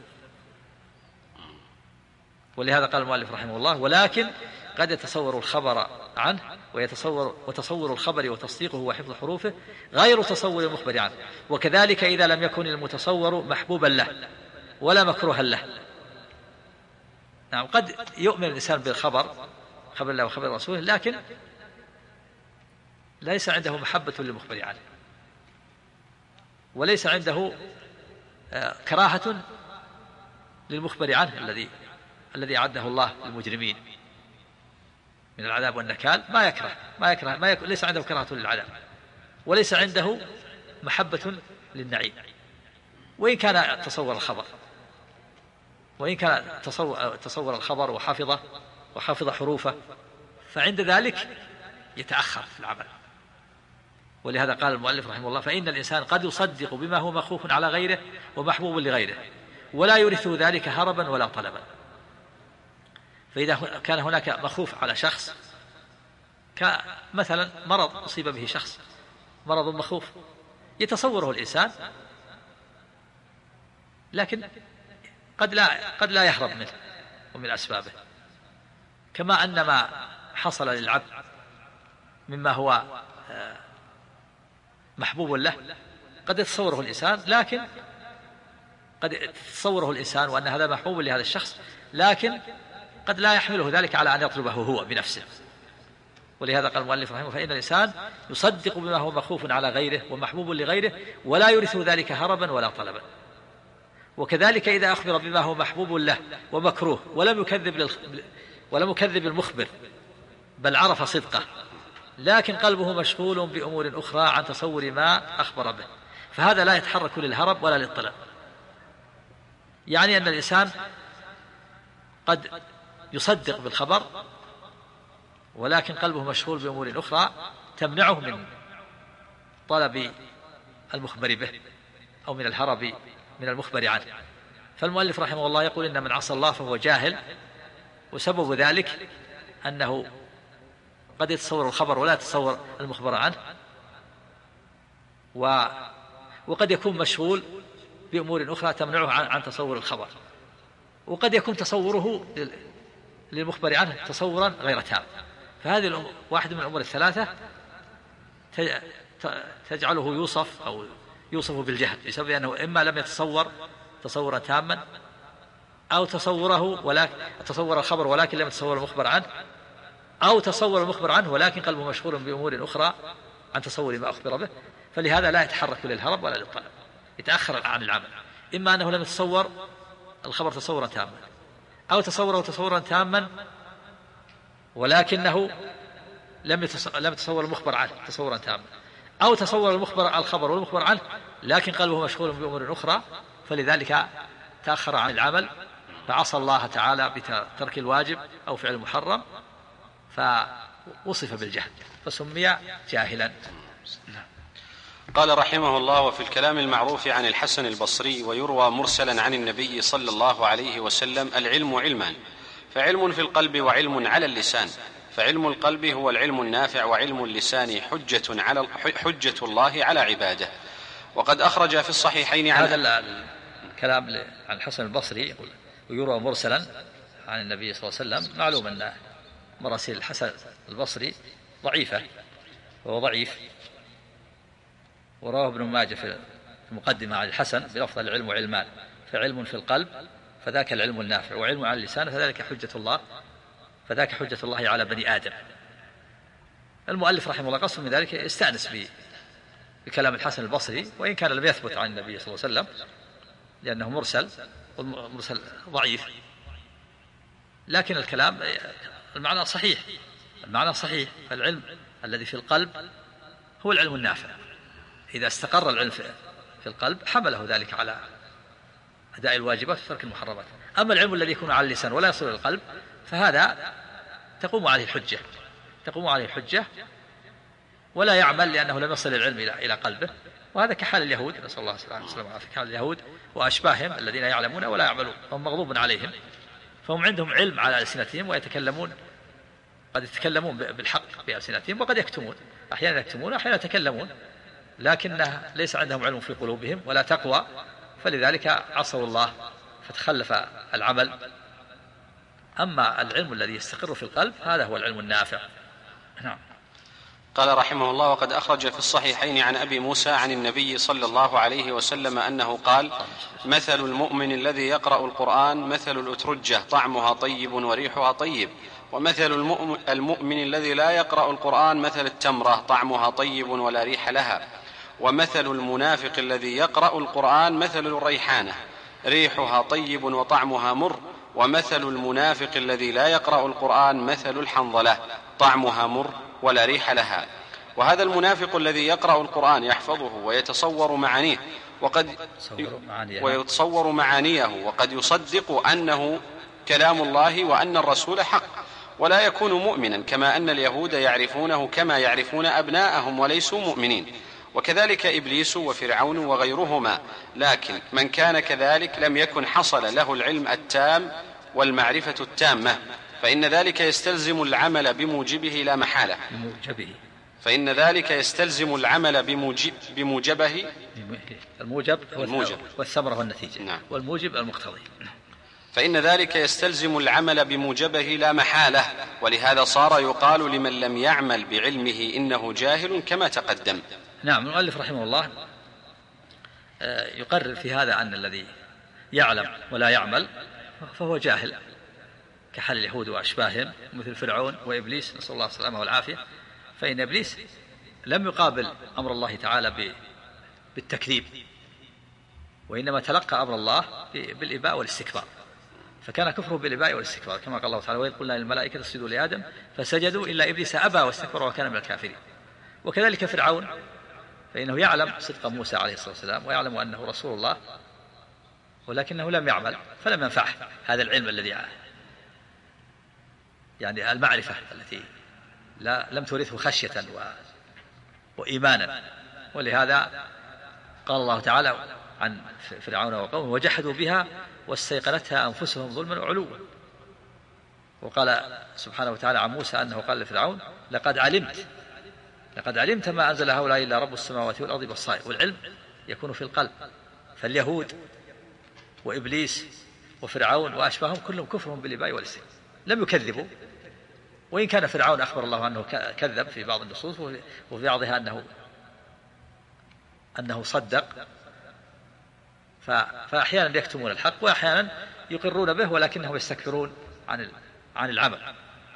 S2: ولهذا قال المؤلف رحمه الله: ولكن قد يتصور الخبر عنه وتصور الخبر وتصديقه وحفظ حروفه غير تصور المخبر عنه، وكذلك إذا لم يكن المتصور محبوبا له ولا مكروها له. نعم، قد يؤمن الإنسان بالخبر، خبر الله وخبر رسوله، لكن ليس عنده محبة للمخبر عنه، وليس عنده كراهة للمخبر عنه الذي أعده الله للمجرمين من العذاب والنكال. ما يكره ليس عنده كراهة للعذاب، وليس عنده محبة للنعيم، وإن كان تصور الخبر وحفظ حروفه، فعند ذلك يتأخر في العمل. ولهذا قال المؤلف رحمه الله: فإن الإنسان قد يصدق بما هو مخوف على غيره ومحبوب لغيره ولا يورثه ذلك هربا ولا طلبا. فإذا كان هناك مخوف على شخص، كمثلا مرض أصيب به شخص، مرض مخوف يتصوره الإنسان، لكن قد لا يهرب منه ومن أسبابه، كما أن ما حصل للعبد مما هو محبوب له قد يتصوره الإنسان، لكن قد يتصوره الإنسان وأن هذا محبوب لهذا الشخص، لكن قد لا يحمله ذلك على أن يطلبه هو بنفسه. ولهذا قال المؤلف رحمه: فإن الإنسان يصدق بما هو مخوف على غيره ومحبوب لغيره ولا يورثه ذلك هربا ولا طلبا. وكذلك إذا أخبر بما هو محبوب له ومكروه ولم يكذب المخبر بل عرف صدقه، لكن قلبه مشغول بأمور أخرى عن تصور ما أخبر به، فهذا لا يتحرك للهرب ولا للطلب. يعني أن الإنسان قد يصدق بالخبر ولكن قلبه مشغول بأمور أخرى تمنعه من طلب المخبر به أو من الهرب من المخبر عنه. فالمؤلف رحمه الله يقول: إن من عصى الله فهو جاهل، وسبب ذلك أنه قد يتصور الخبر ولا يتصور المخبر عنه، وقد يكون مشغول بأمور أخرى تمنعه عن تصور الخبر، وقد يكون تصوره للمخبر عنه تصورا غير تام. فهذه واحد من الأمور الثلاثة تجعله يوصف بالجهل، بسبب أنه إما لم يتصور تصورا تاما، أو تصور الخبر ولكن لم يتصور المخبر عنه، أو تصور المخبر عنه ولكن قلبه مشغول بأمور أخرى عن تصور ما أخبر به، فلهذا لا يتحرك للهرب ولا للطلب، يتأخر عن العمل. إما أنه لم يتصور الخبر تصورا تاما، أو تصوره تصورا تاما ولكنه لم يتصور المخبر عنه تصورا تاما، أو تصور الخبر والمخبر عنه لكن قلبه مشغول بأمور أخرى، فلذلك تأخر عن العمل فعصى الله تعالى بترك الواجب أو فعل المحرم، فوصف بالجهل فسمي جاهلا.
S1: قال رحمه الله: وفي الكلام المعروف عن الحسن البصري ويروى مرسلا عن النبي صلى الله عليه وسلم: العلم علمان، فعلم في القلب وعلم على اللسان، فعلم القلب هو العلم النافع، وعلم اللسان حجة الله على عباده. وقد أخرج في الصحيحين
S2: هذا الكلام عن الحسن البصري يقول: ويروى مرسلا عن النبي صلى الله عليه وسلم. معلوم أن مراسيل الحسن البصري ضعيفة، وهو ضعيف، ورواه ابن ماجه في المقدمة عن الحسن بلفظ: العلم علمان، فعلم في القلب فذاك العلم النافع، وعلم على اللسان فذاك حجة الله على بني آدم. المؤلف رحمه الله قصد من ذلك يستأنس بكلام الحسن البصري، وإن كان لم يثبت عن النبي صلى الله عليه وسلم، لأنه مرسل، والمرسل ضعيف، لكن الكلام المعنى صحيح، المعنى صحيح. فالعلم الذي في القلب هو العلم النافع، إذا استقر العلم في القلب حمله ذلك على أداء الواجبات وترك المحرمات. أما العلم الذي يكون على اللسان ولا يصل إلى القلب فهذا تقوم عليه الحجة ولا يعمل، لأنه لم يصل العلم إلى قلبه. وهذا كحال اليهود، نسأل الله السلامة والعافية، كحال اليهود وأشباههم الذين يعلمون ولا يعملون، هم مغضوب عليهم، فهم عندهم علم على ألسنتهم ويتكلمون، قد يتكلمون بالحق بألسنتهم وقد يكتمون، أحيانا يكتمون أحيانا يتكلمون، لكنه ليس عندهم علم في قلوبهم ولا تقوى، فلذلك عصوا الله فتخلف العمل. أما العلم الذي يستقر في القلب هذا هو العلم النافع. نعم.
S1: قال رحمه الله: وقد أخرج في الصحيحين عن أبي موسى عن النبي صلى الله عليه وسلم أنه قال: مثل المؤمن الذي يقرأ القرآن مثل الأترجة طعمها طيب وريحها طيب، ومثل المؤمن الذي لا يقرأ القرآن مثل التمرة طعمها طيب ولا ريح لها، ومثل المنافق الذي يقرأ القرآن مثل الريحانة ريحها طيب وطعمها مر، ومثل المنافق الذي لا يقرأ القرآن مثل الحنظلة طعمها مر ولا ريح لها. وهذا المنافق الذي يقرأ القرآن يحفظه ويتصور معانيه وقد يصدق أنه كلام الله وأن الرسول حق، ولا يكون مؤمنا، كما أن اليهود يعرفونه كما يعرفون أبناءهم وليسوا مؤمنين، وكذلك إبليس وفرعون وغيرهما. لكن من كان كذلك لم يكن حصل له العلم التام والمعرفة التامة، فإن ذلك يستلزم العمل بموجبه لا محالة. فإن ذلك يستلزم العمل بموجبه.
S2: الموجب والثمرة والنتيجة. نعم. والموجب المقتضي.
S1: فإن ذلك يستلزم العمل بموجبه لا محالة، ولهذا صار يقال لمن لم يعمل بعلمه إنه جاهل كما تقدم.
S2: نعم. المؤلف رحمه الله يقرر في هذا أن الذي يعلم ولا يعمل فهو جاهل، كحال اليهود وأشباههم مثل فرعون وإبليس، نسأل الله السلامة والعافية. فإن إبليس لم يقابل أمر الله تعالى بالتكذيب، وإنما تلقى أمر الله بالإباء والاستكبار، فكان كفره بالإباء والاستكبار، كما قال الله تعالى: وإذ قلنا للملائكة اسجدوا لآدم فسجدوا إلا إبليس أبى واستكبر وكان من الكافرين. وكذلك فرعون، فإنه يعلم صدق موسى عليه الصلاة والسلام ويعلم أنه رسول الله، ولكنه لم يعمل، فلم ينفعه هذا العلم الذي يعني المعرفة التي لم تورثه خشية وإيمانا. ولهذا قال الله تعالى عن فرعون وقومه: وجحدوا بها واستيقنتها أنفسهم ظلما وعلوا. وقال سبحانه وتعالى عن موسى أنه قال لفرعون: لقد علمت ما أنزل هؤلاء إلا رب السماوات والأرض بصائر. والعلم يكون في القلب. فاليهود وإبليس وفرعون وأشباههم كلهم كفرهم بالإباء والاستكبار، لم يكذبوا، وإن كان فرعون أخبر الله أنه كذب في بعض النصوص، وفي بعضها أنه صدق، فأحيانا يكتمون الحق وأحيانا يقرون به ولكنهم يستكبرون عن العمل.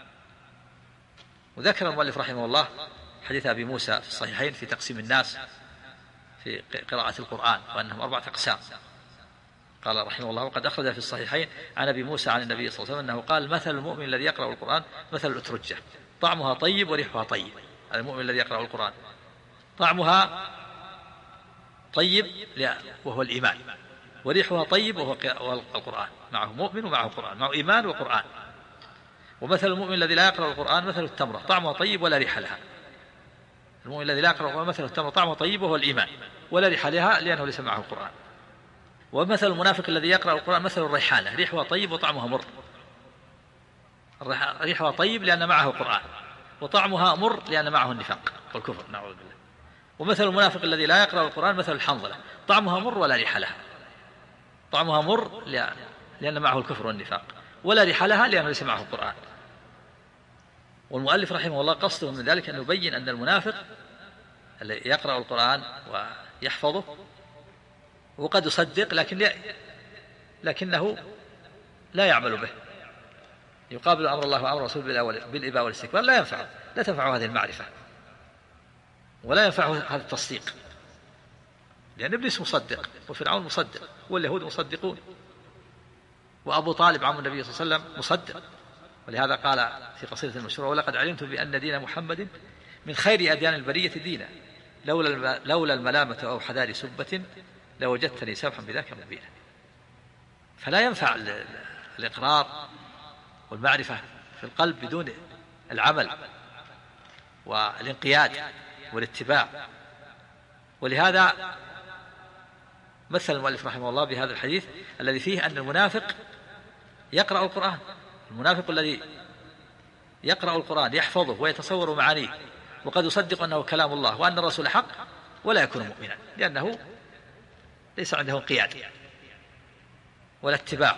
S2: وذكر المؤلف رحمه الله حديث أبي موسى في الصحيحين في تقسيم الناس في قراءة القرآن، وأنهم 4 أقسام. قال رحمه الله: وقد أخرج في الصحيحين عن أبي موسى عن النبي صلى الله عليه وسلم أنه قال: مثل المؤمن الذي يقرأ القرآن مثل الأترجة طعمها طيب وريحها طيب. المؤمن الذي يقرأ القرآن طعمها طيب وهو الإيمان، وريحها طيب وهو القرآن، معه مؤمن ومعه قرآن، معه إيمان وقرآن. ومثل المؤمن الذي لا يقرأ القرآن مثل التمرة طعمها طيب ولا ريح لها. المؤمن الذي لا يقرأ القرآن مثل التمرة طعمها طيب وهو الإيمان ولا ريح لها، لأنه ليس معه القرآن. ومثل المنافق الذي يقرأ القرآن مثل الريحانة ريحها طيب وطعمها مر. ريحها طيب لأن معه القرآن، وطعمها مر لأن معه النفاق والكفر، نعوذ بالله. ومثل المنافق الذي لا يقرأ القرآن مثل الحنظلة طعمها مر ولا ريح لها. طعمها مر لأن معه الكفر والنفاق، ولا ريح لها لأنه ليس معه القرآن. والمؤلف رحمه الله قصده من ذلك أن يبين أن المنافق الذي يقرأ القرآن ويحفظه وقد يصدق لكنه لا يعمل به، يقابل أمر الله وأمر رسوله بالإباء والاستكبار، لا تنفع هذه المعرفة ولا ينفع هذا التصديق، لأن إبليس مصدق وفرعون مصدق واليهود مصدقون، وأبو طالب عم النبي صلى الله عليه وسلم مصدق، ولهذا قال في قصيدة المشهورة: ولقد علمت بأن دين محمد من خير أديان البرية دينا، لولا الملامة أو حذار سبة لوجدتني سمحا بذاك مبينا. فلا ينفع الإقرار والمعرفة في القلب بدون العمل والانقياد والاتباع. ولهذا مثل المؤلف رحمه الله بهذا الحديث الذي فيه أن المنافق يقرأ القرآن، المنافق الذي يقرأ القرآن يحفظه ويتصور معانيه وقد يصدق أنه كلام الله وأن الرسول حق ولا يكون مؤمنا، لأنه ليس عنده انقياد ولا اتباع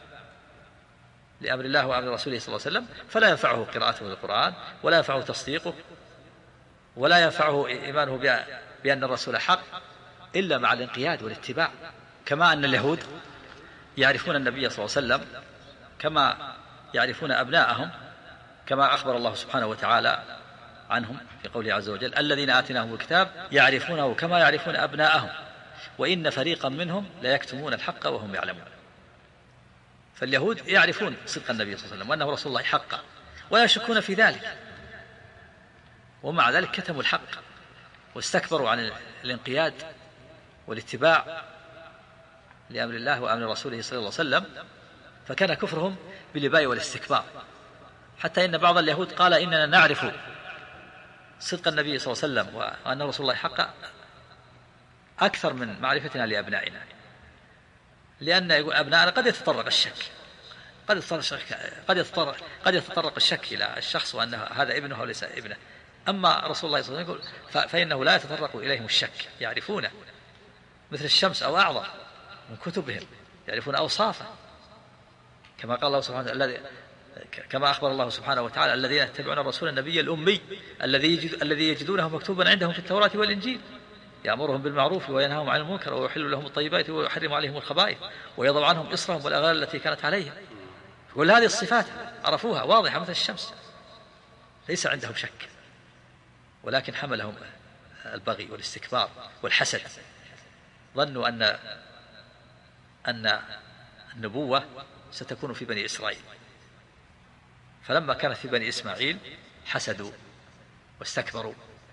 S2: لأمر الله وأمر رسوله صلى الله عليه وسلم، فلا ينفعه قراءته للقرآن ولا ينفعه تصديقه ولا ينفعه إيمانه بأن الرسول حق إلا مع الانقياد والاتباع. كما أن اليهود يعرفون النبي صلى الله عليه وسلم كما يعرفون أبناءهم، كما أخبر الله سبحانه وتعالى عنهم في قوله عز وجل: الذين آتيناهم الكتاب يعرفونه كما يعرفون أبناءهم وإن فريقا منهم لا يكتمون الحق وهم يعلمون. فاليهود يعرفون صدق النبي صلى الله عليه وسلم وأنه رسول الله حقا ولا يشكون في ذلك، ومع ذلك كتموا الحق واستكبروا عن الانقياد والاتباع لأمر الله وأمر رسوله صلى الله عليه وسلم، فكان كفرهم بالإباء والاستكبار، حتى إن بعض اليهود قال: إننا نعرف صدق النبي صلى الله عليه وسلم وأن رسول الله حق أكثر من معرفتنا لأبنائنا، لأن أبنائنا قد يتطرق الشك، قد يتطرق الشك إلى الشخص وأن هذا ابنه وليس ابنه. أما رسول الله صلى الله عليه وسلم فإنه لا يتطرق إليهم الشك، يعرفونه مثل الشمس أو أعظم من كتبهم، يعرفون أوصافه، كما قال الله سبحانه وتعالى، كما أخبر الله سبحانه وتعالى: الذين يتبعون الرسول النبي الأمي الذي يجدونه مكتوبا عندهم في التوراة والإنجيل يأمرهم بالمعروف وينهاهم عن المنكر ويحل لهم الطيبات ويحرم عليهم الخبائث ويضع عنهم إصرهم والأغلال التي كانت عليهم. كل هذه الصفات عرفوها واضحة مثل الشمس، ليس عندهم شك، ولكن حملهم البغي والاستكبار والحسد. ظنوا أن النبوة ستكون في بني إسرائيل، فلما كانت في بني إسماعيل حسدوا واستكبروا،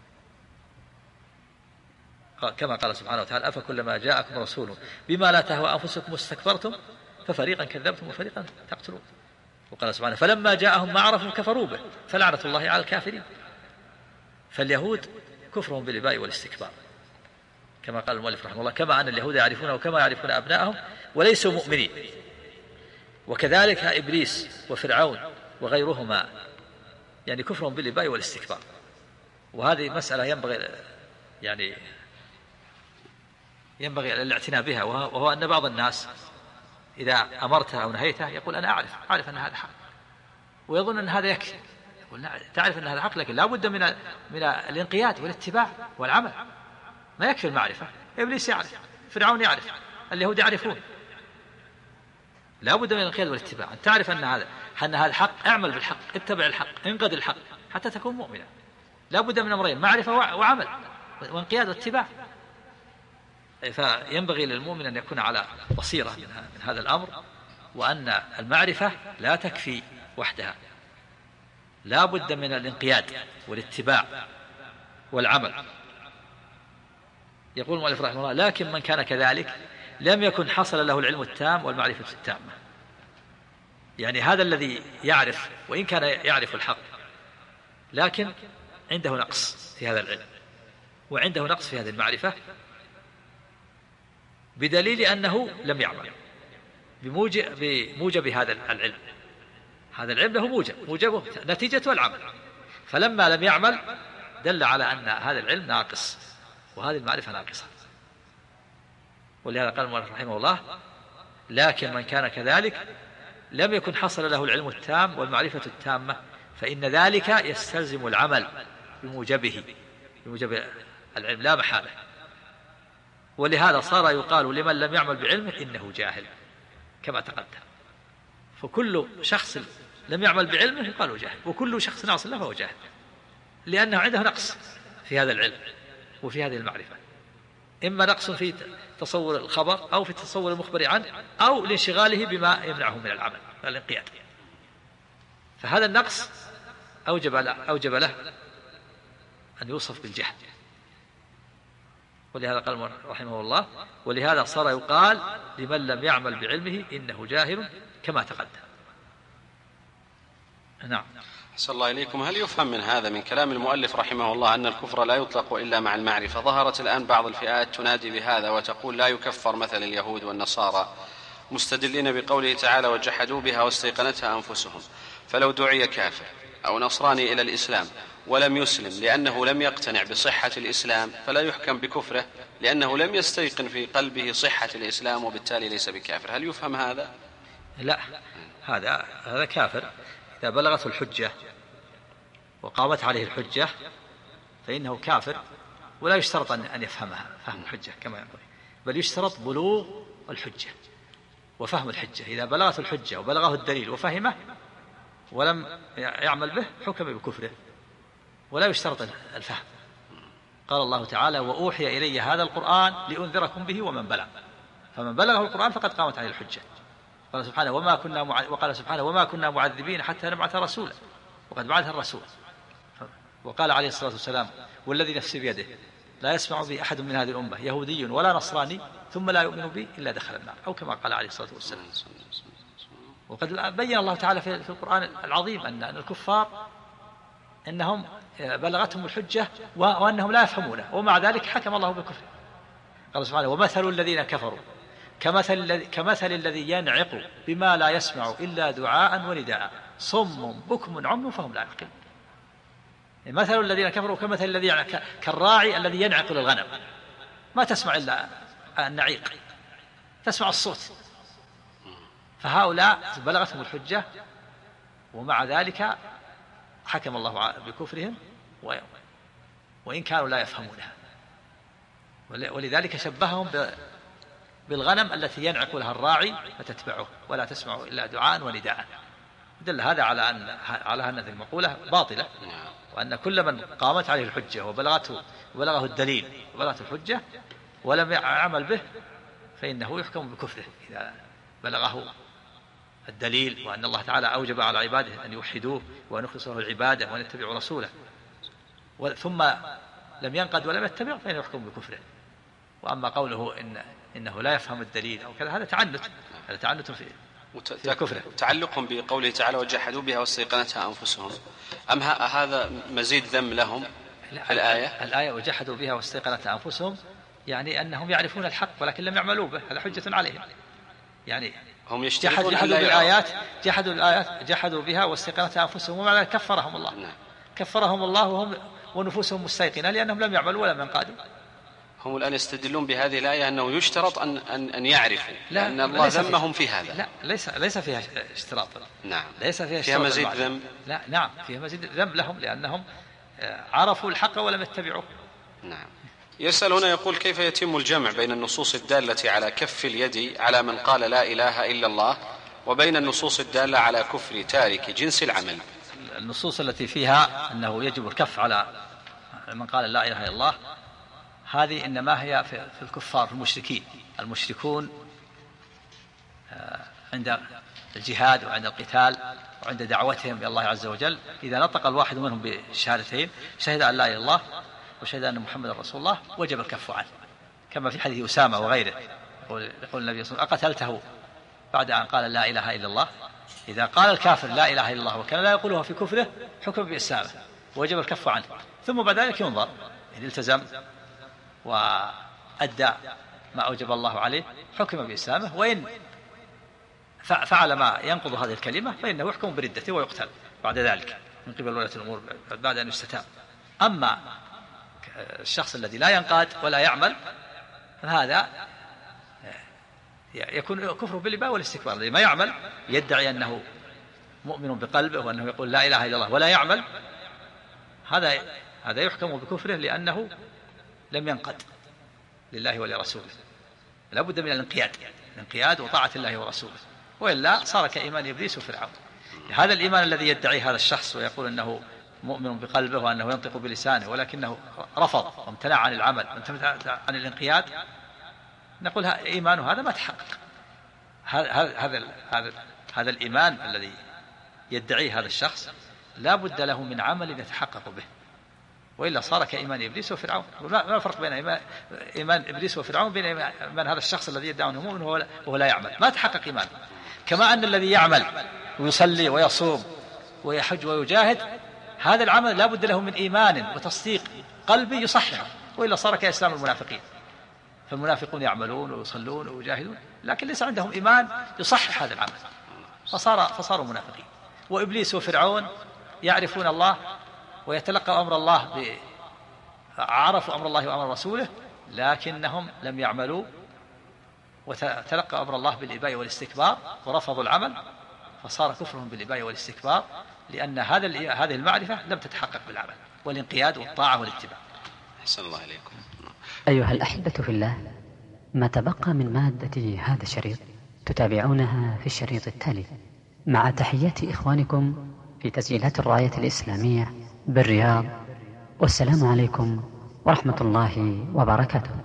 S2: كما قال سبحانه وتعالى: أفكلما جاءكم رسول بما لا تهوى أنفسكم استكبرتم ففريقا كذبتم وفريقا تقتلون. وقال سبحانه: فلما جاءهم ما عرفوا كفروا به فلعنة الله على الكافرين. فاليهود كفرهم بالإباء والاستكبار، كما قال المؤلف رحمه الله: كما أن اليهود يعرفونه كما يعرفون أبنائهم وليسوا مؤمنين. وكذلك إبليس وفرعون وغيرهما يعني كفرهم بالإباء والاستكبار. وهذه مسألة ينبغي الاعتناء بها، وهو أن بعض الناس إذا أمرته أو نهيته يقول: أنا أعرف أن هذا حق، ويظن أن هذا يكفي. يقول: تعرف أن هذا حق، لكن لا بد من الانقياد والاتباع والعمل، ما يكفي المعرفة. إبليس يعرف، فرعون يعرف، اليهود يعرفون، لا بد من الانقياد والاتباع. أن تعرف أن هذا حق، اعمل بالحق، اتبع الحق، انقد الحق حتى تكون مؤمنا. لا بد من أمرين: معرفة وعمل، وانقياد واتباع. فينبغي للمؤمن أن يكون على بصيرة من هذا الأمر، وأن المعرفة لا تكفي وحدها، لا بد من الانقياد والاتباع والعمل. يقول المؤلف رحمه الله: لكن من كان كذلك لم يكن حصل له العلم التام والمعرفة التامة. يعني هذا الذي يعرف وإن كان يعرف الحق لكن عنده نقص في هذا العلم وعنده نقص في هذه المعرفة، بدليل أنه لم يعمل بموجب هذا العلم. هذا العلم له موجبه نتيجة العمل، فلما لم يعمل دل على أن هذا العلم ناقص وهذه المعرفة ناقصة. ولهذا قال المؤلف رحمه الله: لكن من كان كذلك لم يكن حصل له العلم التام والمعرفة التامة، فإن ذلك يستلزم العمل بموجب العلم لا محالة. ولهذا صار يقال لمن لم يعمل بعلمه إنه جاهل كما تقدم. فكل شخص لم يعمل بعلمه يقال جاهل، وكل شخص ناقص له فهو جاهل، لأنه عنده نقص في هذا العلم وفي هذه المعرفة. إما نقص في تصور الخبر أو في تصور المخبر عنه أو لانشغاله بما يمنعه من العمل الانقياد. فهذا النقص أوجب له أن يوصف بالجهل، ولهذا قال رحمه الله: ولهذا صار يقال لمن لم يعمل بعلمه إنه جاهل كما تقدم. نعم.
S1: أحسن الله إليكم. هل يفهم من هذا من كلام المؤلف رحمه الله أن الكفر لا يطلق إلا مع المعرفة؟ ظهرت الآن بعض الفئات تنادي بهذا وتقول لا يكفر مثل اليهود والنصارى، مستدلين بقوله تعالى: وجحدوا بها واستيقنتها أنفسهم. فلو دعي كافر أو نصراني إلى الإسلام ولم يسلم لأنه لم يقتنع بصحة الإسلام فلا يحكم بكفره لأنه لم يستيقن في قلبه صحة الإسلام وبالتالي ليس بكافر. هل يفهم هذا؟
S2: لا، هذا كافر إذا بلغته الحجة وقامت عليه الحجة فإنه كافر، ولا يشترط أن يفهمها فهم الحجة كما ينبغي، بل يشترط بلوغ الحجة وفهم الحجة. إذا بلغت الحجة وبلغه الدليل وفهمه ولم يعمل به حكم بكفره، ولا يشترط الفهم. قال الله تعالى: وأوحي إلي هذا القرآن لأنذركم به ومن بلغ، فمن بلغه القرآن فقد قامت عليه الحجة. قال سبحانه: وقال سبحانه: وما كنا معذبين حتى نبعث رسولا، وقد بعث الرسول. وقال عليه الصلاة والسلام: والذي نفسي بيده لا يسمع بي أحد من هذه الأمة يهودي ولا نصراني ثم لا يؤمن بي إلا دخل النار، أو كما قال عليه الصلاة والسلام. وقد بين الله تعالى في القرآن العظيم أن الكفار أنهم بلغتهم الحجة وأنهم لا يفهمونه، ومع ذلك حكم الله بالكفر. قال سبحانه: ومثل الذين كفروا كمثل الذي ينعق بما لا يسمع إلا دعاء ونداء صم بكم عمي فهم لا يعقلون. مثل الذين كفروا كمثل الذي كالراعي الذي ينعق للغنم، ما تسمع إلا النعيق، تسمع الصوت. فهؤلاء بلغتهم الحجة ومع ذلك حكم الله بكفرهم وإن كانوا لا يفهمونها. ولذلك شبههم بالغنم التي ينعق لها الراعي فتتبعه ولا تسمع إلا دعاء ونداء. دل هذا على أن هذه المقولة باطلة، وأن كل من قامت عليه الحجة وبلغه الدليل وبلغته الحجة ولم يعمل به فإنه يحكم بكفره إذا بلغه الدليل، وأن الله تعالى أوجب على عباده أن يوحدوه وأن يخلصوا له العبادة وأن يتبعوا رسوله، ثم لم ينقد ولم يتبع فإنه يحكم بكفره. وأما قوله إنه لا يفهم الدليل أو كذا هذا تعنت في كفره.
S1: تعلقهم بقوله تعالى: وجحدوا بها واستيقنتها أنفسهم، أم هذا مزيد ذم لهم في
S2: الآية وجحدوا بها واستيقنتها أنفسهم، يعني أنهم يعرفون الحق ولكن لم يعملوا به، هذا حجة عليهم. يعني
S1: هم
S2: جحدوا بالآيات جحدوا بها واستيقنتها أنفسهم، ومع ذلك كفرهم الله. كفرهم الله ونفوسهم مستيقنة لأنهم لم يعملوا ولم ينقادوا.
S1: هم الآن يستدلون بهذه الآية أنه يشترط أن يعرفوا، لأن الله ذمهم في هذا.
S2: لا، ليس فيها اشتراط.
S1: نعم.
S2: ليس
S1: فيها مزيد ذم.
S2: لا، نعم، فيها مزيد ذم لهم لأنهم عرفوا الحق ولم يتبعوه.
S1: نعم. يسأل هنا يقول: كيف يتم الجمع بين النصوص الدالة على كف اليد على من قال لا إله إلا الله وبين النصوص الدالة على كفر تارك جنس العمل؟
S2: النصوص التي فيها أنه يجب الكف على من قال لا إله إلا الله هذه إنما هي في الكفار، في المشركون عند الجهاد وعند القتال وعند دعوتهم إلى الله عز وجل. إذا نطق الواحد منهم بالشهادتين، شهد أن لا إله إلا الله وشهد أن محمد رسول الله، وجب الكف عنه، كما في حديث أسامة وغيره. يقول النبي صلى الله عليه وسلم: أقتلته بعد أن قال لا إله إلا الله؟ إذا قال الكافر لا إله إلا الله وكان لا يقولها في كفره حكم بإسلامه، وجب الكف عنه. ثم بعد ذلك ينظر إن التزم وأدى ما أوجب الله عليه حكم بإسلامه، وإن فعل ما ينقض هذه الكلمة فإنه يحكم بردته ويقتل بعد ذلك من قبل ولاة الأمور بعد أن يستتاب. أما الشخص الذي لا ينقاد ولا يعمل فهذا يكون كفر بالإباء والاستكبار. الذي ما يعمل يدعي أنه مؤمن بقلبه وأنه يقول لا إله إلا الله ولا يعمل، هذا يحكم بكفره لأنه لم ينقد لله ولرسوله. لا بد من الانقياد وطاعة الله ورسوله، وإلا صار كإيمان إبليس وفرعون. هذا الإيمان الذي يدعيه هذا الشخص ويقول أنه مؤمن بقلبه وأنه ينطق بلسانه ولكنه رفض وامتنع عن العمل وامتنع عن الانقياد، نقول إيمانه هذا ما تحقق. هذا الإيمان الذي يدعيه هذا الشخص لا بد له من عمل يتحقق به، وإلا صار كإيمان إبليس وفرعون. ما الفرق بين إيمان إبليس وفرعون بين إيمان هذا الشخص الذي يدعي أنه مؤمن وهو لا يعمل؟ ما تحقق إيمانه. كما أن الذي يعمل ويصلي ويصوم ويحج ويجاهد هذا العمل لا بد له من إيمان وتصديق قلبي يصححه، وإلا صار كإسلام المنافقين. فالمنافقون يعملون ويصلون ويجاهدون لكن ليس عندهم إيمان يصحح هذا العمل، فصاروا منافقين. وإبليس وفرعون يعرفون الله ويتلقى أمر الله، عرفوا أمر الله وأمر رسوله لكنهم لم يعملوا، وتلقى أمر الله بالإباء والاستكبار ورفضوا العمل، فصار كفرهم بالإباء والاستكبار، لأن هذه المعرفة لم تتحقق بالعمل والانقياد والطاعة والاتباع.
S1: أحسن الله إليكم.
S6: أيها الأحبة في الله، ما تبقى من مادة هذا الشريط تتابعونها في الشريط التالي، مع تحيات إخوانكم في تسجيلات الراية الإسلامية بالرياض، والسلام عليكم ورحمة الله وبركاته.